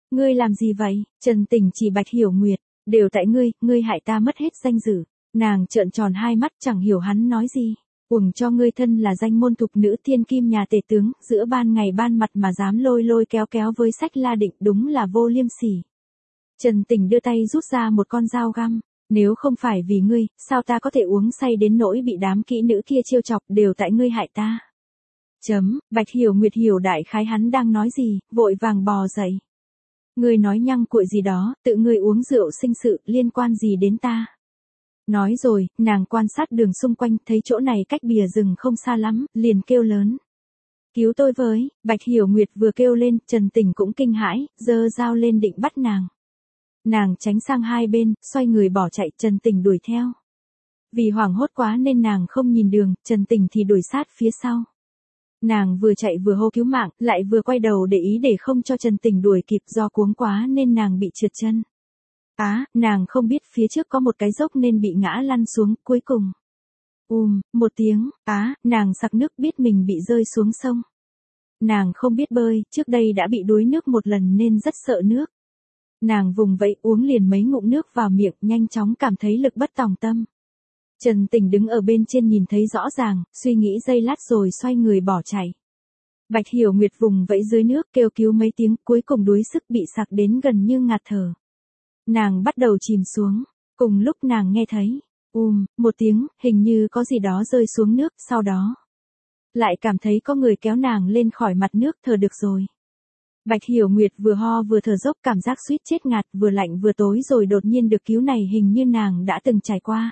Ngươi làm gì vậy? Trần Tình chỉ Bạch Hiểu Nguyệt, đều tại ngươi hại ta mất hết danh dự. Nàng trợn tròn hai mắt chẳng hiểu hắn nói gì. Uổng cho ngươi thân là danh môn thục nữ thiên kim nhà tể tướng, giữa ban ngày ban mặt mà dám lôi lôi kéo kéo với Sách La Định, đúng là vô liêm sỉ. Trần Tình đưa tay rút ra một con dao găm. Nếu không phải vì ngươi, sao ta có thể uống say đến nỗi bị đám kỹ nữ kia trêu chọc, đều tại ngươi hại ta. Bạch Hiểu Nguyệt hiểu đại khái hắn đang nói gì, vội vàng bò dậy. Ngươi nói nhăng cuội gì đó, tự ngươi uống rượu sinh sự, liên quan gì đến ta. Nói rồi, nàng quan sát đường xung quanh, thấy chỗ này cách bìa rừng không xa lắm, liền kêu lớn. Cứu tôi với, Bạch Hiểu Nguyệt vừa kêu lên, Trần Tình cũng kinh hãi, giơ dao lên định bắt nàng. Nàng tránh sang hai bên, xoay người bỏ chạy, Trần Tình đuổi theo. Vì hoảng hốt quá nên nàng không nhìn đường, Trần Tình thì đuổi sát phía sau. Nàng vừa chạy vừa hô cứu mạng, lại vừa quay đầu để ý để không cho Trần Tình đuổi kịp, do cuống quá nên nàng bị trượt chân. Nàng không biết phía trước có một cái dốc nên bị ngã lăn xuống, cuối cùng. Một tiếng, nàng sặc nước biết mình bị rơi xuống sông. Nàng không biết bơi, trước đây đã bị đuối nước một lần nên rất sợ nước. Nàng vùng vẫy uống liền mấy ngụm nước vào miệng, nhanh chóng cảm thấy lực bất tòng tâm. Trần Tình đứng ở bên trên nhìn thấy rõ ràng, suy nghĩ giây lát rồi xoay người bỏ chạy. Bạch Hiểu Nguyệt vùng vẫy dưới nước kêu cứu mấy tiếng, cuối cùng đuối sức bị sặc đến gần như ngạt thở. Nàng bắt đầu chìm xuống, cùng lúc nàng nghe thấy, một tiếng, hình như có gì đó rơi xuống nước, sau đó. Lại cảm thấy có người kéo nàng lên khỏi mặt nước, thở được rồi. Bạch Hiểu Nguyệt vừa ho vừa thở dốc, cảm giác suýt chết ngạt, vừa lạnh vừa tối rồi đột nhiên được cứu này hình như nàng đã từng trải qua.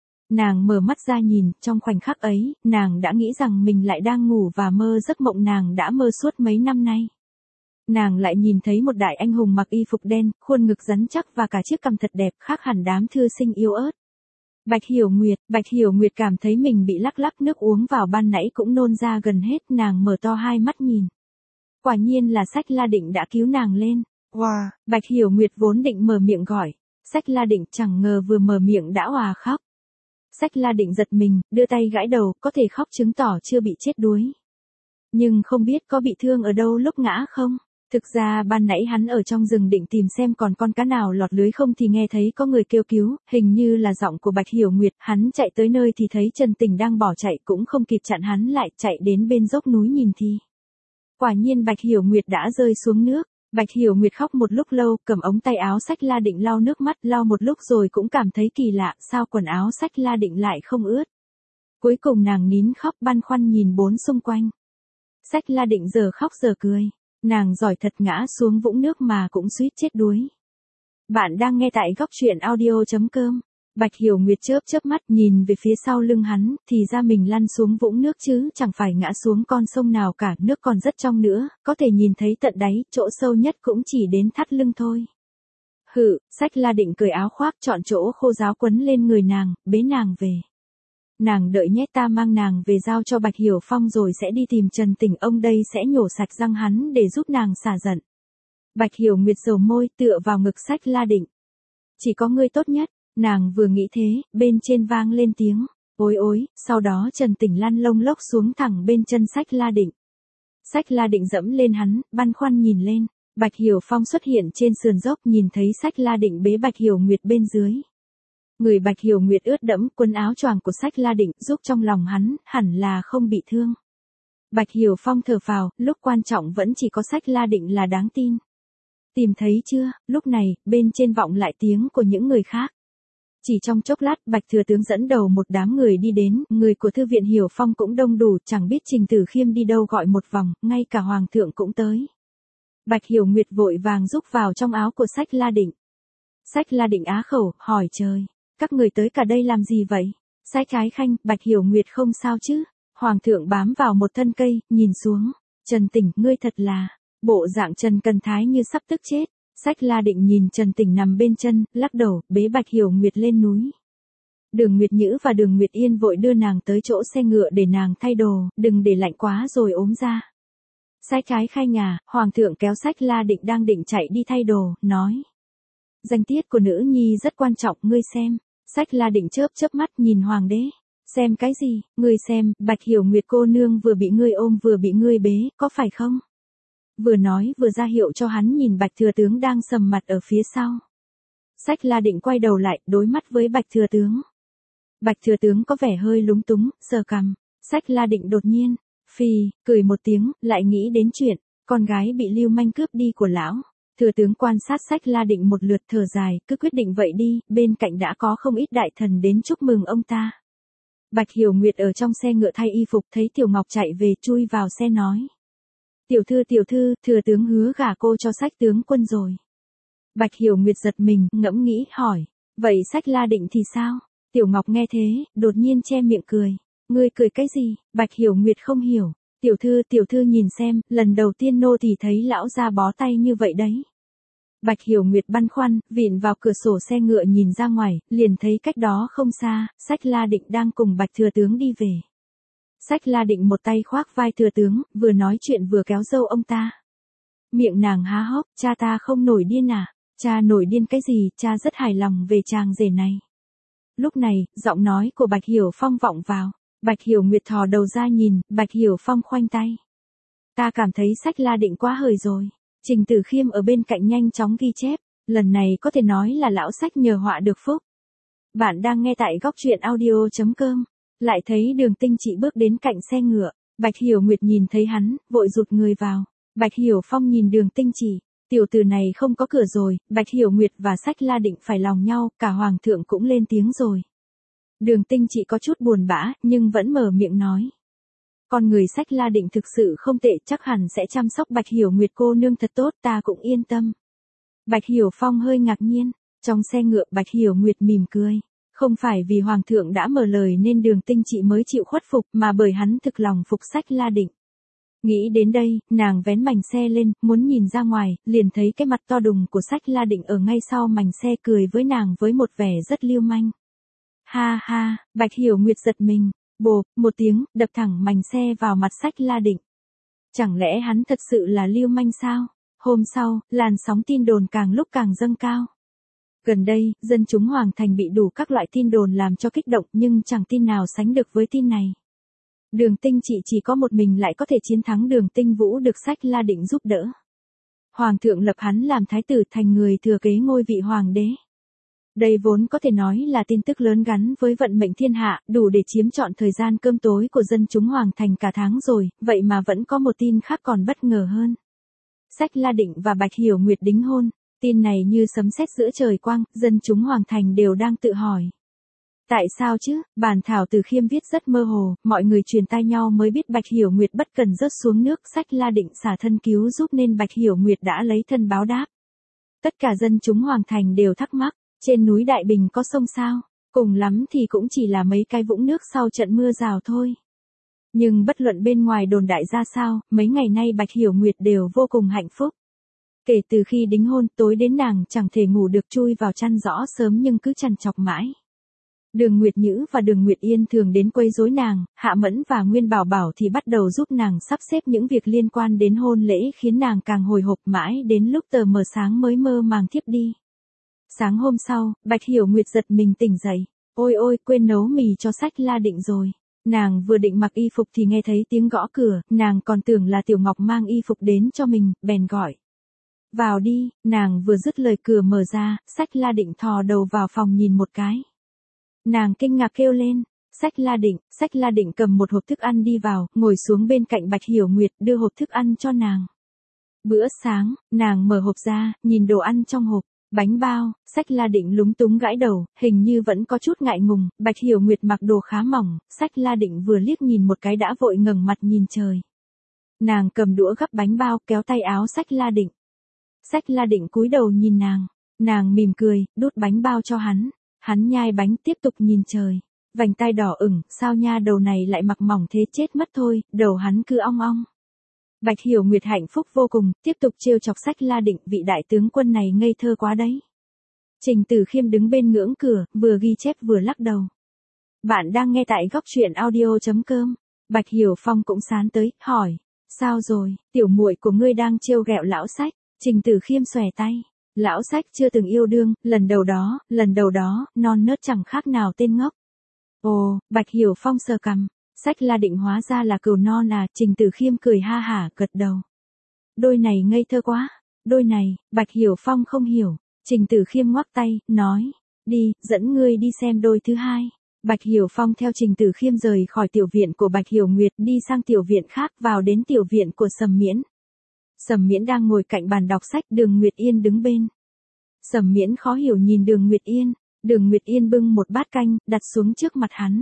Nàng mở mắt ra nhìn, trong khoảnh khắc ấy, nàng đã nghĩ rằng mình lại đang ngủ và mơ giấc mộng nàng đã mơ suốt mấy năm nay. Nàng lại nhìn thấy một đại anh hùng mặc y phục đen, khuôn ngực rắn chắc và cả chiếc cằm thật đẹp, khác hẳn đám thư sinh yếu ớt. Bạch Hiểu Nguyệt cảm thấy mình bị lắc lắc, nước uống vào ban nãy cũng nôn ra gần hết, nàng mở to hai mắt nhìn. Quả nhiên là Sách La Định đã cứu nàng lên. Wow, Bạch Hiểu Nguyệt vốn định mở miệng gọi. Sách La Định, chẳng ngờ vừa mở miệng đã òa khóc. Sách La Định giật mình, đưa tay gãi đầu, có thể khóc chứng tỏ chưa bị chết đuối. Nhưng không biết có bị thương ở đâu lúc ngã không? Thực ra ban nãy hắn ở trong rừng định tìm xem còn con cá nào lọt lưới không thì nghe thấy có người kêu cứu, hình như là giọng của Bạch Hiểu Nguyệt, hắn chạy tới nơi thì thấy Trần Tình đang bỏ chạy, cũng không kịp chặn hắn lại, chạy đến bên dốc núi nhìn thì. Quả nhiên Bạch Hiểu Nguyệt đã rơi xuống nước. Bạch Hiểu Nguyệt khóc một lúc lâu, cầm ống tay áo Sách La Định lau nước mắt, lau một lúc rồi cũng cảm thấy kỳ lạ, sao quần áo Sách La Định lại không ướt. Cuối cùng nàng nín khóc, băn khoăn nhìn bốn xung quanh. Sách La Định giờ khóc giờ cười, nàng giỏi thật, ngã xuống vũng nước mà cũng suýt chết đuối. Bạn đang nghe tại góc truyện audio.com. Bạch Hiểu Nguyệt chớp mắt nhìn về phía sau lưng hắn, thì ra mình lăn xuống vũng nước chứ chẳng phải ngã xuống con sông nào cả, nước còn rất trong nữa, có thể nhìn thấy tận đáy, chỗ sâu nhất cũng chỉ đến thắt lưng thôi. Sách La Định cởi áo khoác, chọn chỗ khô ráo quấn lên người nàng, bế nàng về. Nàng đợi nhé, ta mang nàng về giao cho Bạch Hiểu Phong rồi sẽ đi tìm Trần Tình, ông đây sẽ nhổ sạch răng hắn để giúp nàng xả giận. Bạch Hiểu Nguyệt dầu môi, tựa vào ngực Sách La Định. Chỉ có ngươi tốt nhất. Nàng vừa nghĩ thế, bên trên vang lên tiếng, ôi, sau đó Trần Tình lăn lông lốc xuống thẳng bên chân Sách La Định. Sách La Định dẫm lên hắn, băn khoăn nhìn lên, Bạch Hiểu Phong xuất hiện trên sườn dốc, nhìn thấy Sách La Định bế Bạch Hiểu Nguyệt bên dưới. Người Bạch Hiểu Nguyệt ướt đẫm, quần áo choàng của Sách La Định giúp trong lòng hắn, hẳn là không bị thương. Bạch Hiểu Phong thở phào, lúc quan trọng vẫn chỉ có Sách La Định là đáng tin. Tìm thấy chưa, lúc này, bên trên vọng lại tiếng của những người khác. Chỉ trong chốc lát, Bạch Thừa Tướng dẫn đầu một đám người đi đến, người của Thư viện Hiểu Phong cũng đông đủ, chẳng biết Trình Tử Khiêm đi đâu gọi một vòng, ngay cả Hoàng thượng cũng tới. Bạch Hiểu Nguyệt vội vàng rúc vào trong áo của Sách La Định. Sách La Định á khẩu, hỏi trời, các người tới cả đây làm gì vậy? Sách Ái Khanh, Bạch Hiểu Nguyệt không sao chứ? Hoàng thượng bám vào một thân cây, nhìn xuống, Trần Tình, ngươi thật là, bộ dạng Trần Cần Thái như sắp tức chết. Sách La Định nhìn Trần Tình nằm bên chân, lắc đầu, bế Bạch Hiểu Nguyệt lên núi. Đường Nguyệt Nhữ và Đường Nguyệt Yên vội đưa nàng tới chỗ xe ngựa để nàng thay đồ, đừng để lạnh quá rồi ốm ra. Sách Ái Khanh à, Hoàng thượng kéo Sách La Định đang định chạy đi thay đồ, nói. Danh tiết của nữ nhi rất quan trọng, ngươi xem. Sách La Định chớp mắt nhìn Hoàng đế. Xem cái gì, ngươi xem, Bạch Hiểu Nguyệt cô nương vừa bị ngươi ôm vừa bị ngươi bế, có phải không? vừa nói vừa ra hiệu cho hắn nhìn Bạch Thừa Tướng đang sầm mặt ở phía sau. Sách La định quay đầu lại, đối mắt với Bạch Thừa Tướng. Bạch Thừa Tướng có vẻ hơi lúng túng, sờ cằm. Sách La định đột nhiên, cười một tiếng, lại nghĩ đến chuyện, con gái bị lưu manh cướp đi của lão. Thừa tướng quan sát Sách La định một lượt thở dài, cứ quyết định vậy đi, bên cạnh đã có không ít đại thần đến chúc mừng ông ta. Bạch Hiểu Nguyệt ở trong xe ngựa thay y phục thấy Tiểu Ngọc chạy về chui vào xe nói. Tiểu thư, thừa tướng hứa gả cô cho Sách tướng quân rồi. Bạch Hiểu Nguyệt giật mình, ngẫm nghĩ, hỏi. Vậy Sách La định thì sao? Tiểu Ngọc nghe thế, đột nhiên che miệng cười. Ngươi cười cái gì? Bạch Hiểu Nguyệt không hiểu. Tiểu thư nhìn xem, lần đầu tiên nô thì thấy lão gia bó tay như vậy đấy. Bạch Hiểu Nguyệt băn khoăn, vịn vào cửa sổ xe ngựa nhìn ra ngoài, liền thấy cách đó không xa, Sách La định đang cùng Bạch Thừa Tướng đi về. Sách La định một tay khoác vai Thừa Tướng, vừa nói chuyện vừa kéo râu ông ta. Miệng nàng há hốc, cha ta không nổi điên à? Cha nổi điên cái gì, cha rất hài lòng về chàng rể này. Lúc này, giọng nói của Bạch Hiểu Phong vọng vào. Bạch Hiểu Nguyệt thò đầu ra nhìn, Bạch Hiểu Phong khoanh tay. Ta cảm thấy Sách La định quá hời rồi. Trình Tử Khiêm ở bên cạnh nhanh chóng ghi chép, lần này có thể nói là lão Sách nhờ họa được phúc. Bạn đang nghe tại góc truyện audio.com. Lại thấy Đường Tinh Trị bước đến cạnh xe ngựa, Bạch Hiểu Nguyệt nhìn thấy hắn, vội rụt người vào. Bạch Hiểu Phong nhìn Đường Tinh Trị, tiểu tử này không có cửa rồi, Bạch Hiểu Nguyệt và Sách La định phải lòng nhau, cả hoàng thượng cũng lên tiếng rồi. Đường Tinh Trị có chút buồn bã, nhưng vẫn mở miệng nói. Con người Sách La định thực sự không tệ, chắc hẳn sẽ chăm sóc Bạch Hiểu Nguyệt cô nương thật tốt, ta cũng yên tâm. Bạch Hiểu Phong hơi ngạc nhiên, trong xe ngựa Bạch Hiểu Nguyệt mỉm cười. Không phải vì Hoàng thượng đã mở lời nên Đường Tinh Trị mới chịu khuất phục mà bởi hắn thực lòng phục Sách La định. Nghĩ đến đây, nàng vén mành xe lên, muốn nhìn ra ngoài, liền thấy cái mặt to đùng của Sách La định ở ngay sau mành xe cười với nàng với một vẻ rất lưu manh. Ha ha, Bạch Hiểu Nguyệt giật mình, bộp, một tiếng, đập thẳng mành xe vào mặt Sách La định. Chẳng lẽ hắn thật sự là lưu manh sao? Hôm sau, làn sóng tin đồn càng lúc càng dâng cao. Gần đây, dân chúng Hoàng Thành bị đủ các loại tin đồn làm cho kích động nhưng chẳng tin nào sánh được với tin này. Đường Tinh Trị chỉ có một mình lại có thể chiến thắng Đường Tinh Vũ được Sách La định giúp đỡ. Hoàng thượng lập hắn làm thái tử thành người thừa kế ngôi vị hoàng đế. Đây vốn có thể nói là tin tức lớn gắn với vận mệnh thiên hạ, đủ để chiếm trọn thời gian cơm tối của dân chúng Hoàng Thành cả tháng rồi, vậy mà vẫn có một tin khác còn bất ngờ hơn. Sách La định và Bạch Hiểu Nguyệt đính hôn, tin này như sấm sét giữa trời quang, dân chúng Hoàng Thành đều đang tự hỏi. Tại sao chứ, bản thảo Từ Khiêm viết rất mơ hồ, mọi người truyền tai nhau mới biết Bạch Hiểu Nguyệt bất cần rớt xuống nước, Sách La định xả thân cứu giúp nên Bạch Hiểu Nguyệt đã lấy thân báo đáp. Tất cả dân chúng Hoàng Thành đều thắc mắc, trên núi Đại Bình có sông sao, cùng lắm thì cũng chỉ là mấy cái vũng nước sau trận mưa rào thôi. Nhưng bất luận bên ngoài đồn đại ra sao, mấy ngày nay Bạch Hiểu Nguyệt đều vô cùng hạnh phúc. Kể từ khi đính hôn, tối đến nàng chẳng thể ngủ được, chui vào chăn rõ sớm nhưng cứ trằn trọc mãi. Đường Nguyệt Nhữ và Đường Nguyệt Yên thường đến quấy rối nàng, Hạ Mẫn và Nguyên Bảo Bảo thì bắt đầu giúp nàng sắp xếp những việc liên quan đến hôn lễ khiến nàng càng hồi hộp mãi đến lúc tờ mờ sáng mới mơ màng thiếp đi. Sáng hôm sau, Bạch Hiểu Nguyệt giật mình tỉnh dậy, ôi quên nấu mì cho Sách La định rồi. Nàng vừa định mặc y phục thì nghe thấy tiếng gõ cửa, nàng còn tưởng là Tiểu Ngọc mang y phục đến cho mình, bèn gọi. Vào đi, nàng vừa dứt lời cửa mở ra, Sách La định thò đầu vào phòng nhìn một cái. Nàng kinh ngạc kêu lên, Sách La định cầm một hộp thức ăn đi vào, ngồi xuống bên cạnh Bạch Hiểu Nguyệt đưa hộp thức ăn cho nàng. Bữa sáng, nàng mở hộp ra, nhìn đồ ăn trong hộp, bánh bao, Sách La định lúng túng gãi đầu, hình như vẫn có chút ngại ngùng, Bạch Hiểu Nguyệt mặc đồ khá mỏng, Sách La định vừa liếc nhìn một cái đã vội ngẩng mặt nhìn trời. Nàng cầm đũa gắp bánh bao kéo tay áo Sách La định. Sách La định cúi đầu nhìn nàng mỉm cười, đút bánh bao cho hắn. Hắn nhai bánh tiếp tục nhìn trời. Vành tai đỏ ửng, sao nha đầu này lại mặc mỏng thế chết mất thôi, đầu hắn cứ ong ong. Bạch Hiểu Nguyệt hạnh phúc vô cùng, tiếp tục trêu chọc Sách La định, vị đại tướng quân này ngây thơ quá đấy. Trình Tử Khiêm đứng bên ngưỡng cửa, vừa ghi chép vừa lắc đầu. Bạn đang nghe tại góc truyện audio.com. Bạch Hiểu Phong cũng sán tới, hỏi. Sao rồi, tiểu muội của ngươi đang trêu ghẹo lão Sách? Trình Tử Khiêm xòe tay. Lão Sách chưa từng yêu đương, lần đầu đó, non nớt chẳng khác nào tên ngốc. Ồ, Bạch Hiểu Phong sờ cằm. Sách La định hóa ra là cừu non à, Trình Tử Khiêm cười ha hả, gật đầu. Đôi này ngây thơ quá. Đôi này, Bạch Hiểu Phong không hiểu. Trình Tử Khiêm ngoắc tay, nói. Đi, dẫn ngươi đi xem đôi thứ hai. Bạch Hiểu Phong theo Trình Tử Khiêm rời khỏi tiểu viện của Bạch Hiểu Nguyệt đi sang tiểu viện khác vào đến tiểu viện của Sầm Miễn. Sầm Miễn đang ngồi cạnh bàn đọc sách, Đường Nguyệt Yên đứng bên. Sầm Miễn khó hiểu nhìn Đường Nguyệt Yên. Đường Nguyệt Yên bưng một bát canh, đặt xuống trước mặt hắn.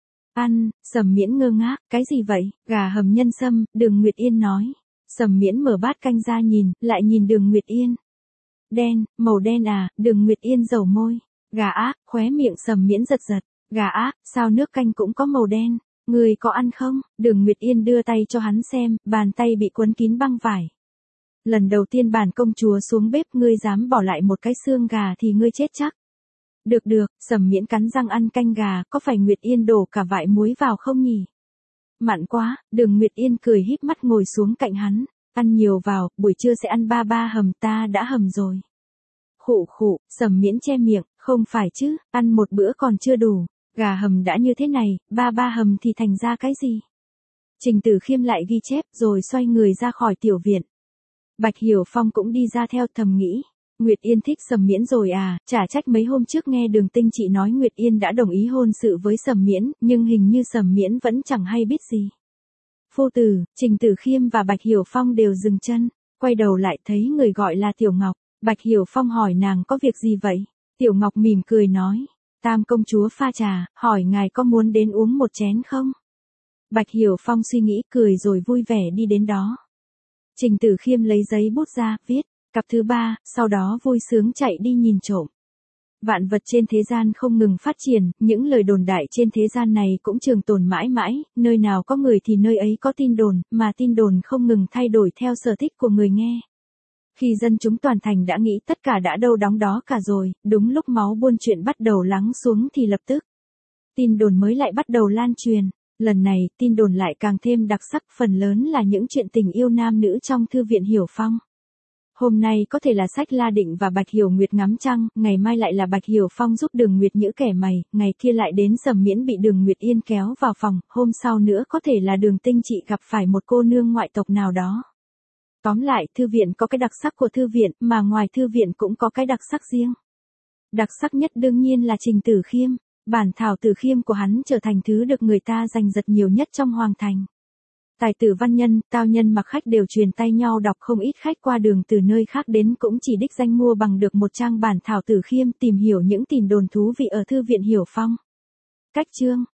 Ăn, Sầm Miễn ngơ ngác, cái gì vậy? Gà hầm nhân sâm, Đường Nguyệt Yên nói. Sầm Miễn mở bát canh ra nhìn, lại nhìn Đường Nguyệt Yên. Đen, màu đen à, Đường Nguyệt Yên dầu môi. Gà ác, khóe miệng Sầm Miễn giật giật. Gà ác, sao nước canh cũng có màu đen? Người có ăn không? Đường Nguyệt Yên đưa tay cho hắn xem, bàn tay bị quấn kín băng vải. Lần đầu tiên bản công chúa xuống bếp, ngươi dám bỏ lại một cái xương gà thì ngươi chết chắc. Được được, Sầm Miễn cắn răng ăn canh gà, có phải Nguyệt Yên đổ cả vại muối vào không nhỉ? Mặn quá, Đường Nguyệt Yên cười híp mắt ngồi xuống cạnh hắn. Ăn nhiều vào, buổi trưa sẽ ăn ba hầm, ta đã hầm rồi. Khụ khụ, Sầm Miễn che miệng, không phải chứ, ăn một bữa còn chưa đủ. Gà hầm đã như thế này, ba hầm thì thành ra cái gì? Trình Tử Khiêm lại ghi chép rồi xoay người ra khỏi tiểu viện. Bạch Hiểu Phong cũng đi ra theo, thầm nghĩ. Nguyệt Yên thích Sầm Miễn rồi à, chả trách mấy hôm trước nghe Đường Tinh chị nói Nguyệt Yên đã đồng ý hôn sự với Sầm Miễn, nhưng hình như Sầm Miễn vẫn chẳng hay biết gì. Phu tử, Trình Tử Khiêm và Bạch Hiểu Phong đều dừng chân, quay đầu lại thấy người gọi là Tiểu Ngọc. Bạch Hiểu Phong hỏi nàng có việc gì vậy? Tiểu Ngọc mỉm cười nói. Tam công chúa pha trà, hỏi ngài có muốn đến uống một chén không? Bạch Hiểu Phong suy nghĩ cười rồi vui vẻ đi đến đó. Trình Tử Khiêm lấy giấy bút ra, viết, cặp thứ 3, sau đó vui sướng chạy đi nhìn trộm. Vạn vật trên thế gian không ngừng phát triển, những lời đồn đại trên thế gian này cũng trường tồn mãi mãi, nơi nào có người thì nơi ấy có tin đồn, mà tin đồn không ngừng thay đổi theo sở thích của người nghe. Khi dân chúng toàn thành đã nghĩ tất cả đã đâu đóng đó cả rồi, đúng lúc máu buôn chuyện bắt đầu lắng xuống thì lập tức tin đồn mới lại bắt đầu lan truyền. Lần này, tin đồn lại càng thêm đặc sắc, phần lớn là những chuyện tình yêu nam nữ trong thư viện Hiểu Phong. Hôm nay có thể là Sách La Định và Bạch Hiểu Nguyệt ngắm trăng, ngày mai lại là Bạch Hiểu Phong giúp Đường Nguyệt Nhữ kẻ mày, ngày kia lại đến Sầm Miễn bị Đường Nguyệt Yên kéo vào phòng, hôm sau nữa có thể là Đường Tinh chị gặp phải một cô nương ngoại tộc nào đó. Tóm lại, thư viện có cái đặc sắc của thư viện, mà ngoài thư viện cũng có cái đặc sắc riêng. Đặc sắc nhất đương nhiên là Trình Tử Khiêm. Bản thảo Tử Khiêm của hắn trở thành thứ được người ta giành giật nhiều nhất trong hoàng thành. Tài tử văn nhân, tao nhân mặc khách đều truyền tay nhau đọc, không ít khách qua đường từ nơi khác đến cũng chỉ đích danh mua bằng được một trang bản thảo Tử Khiêm, tìm hiểu những tin đồn thú vị ở thư viện Hiểu Phong. Cách chương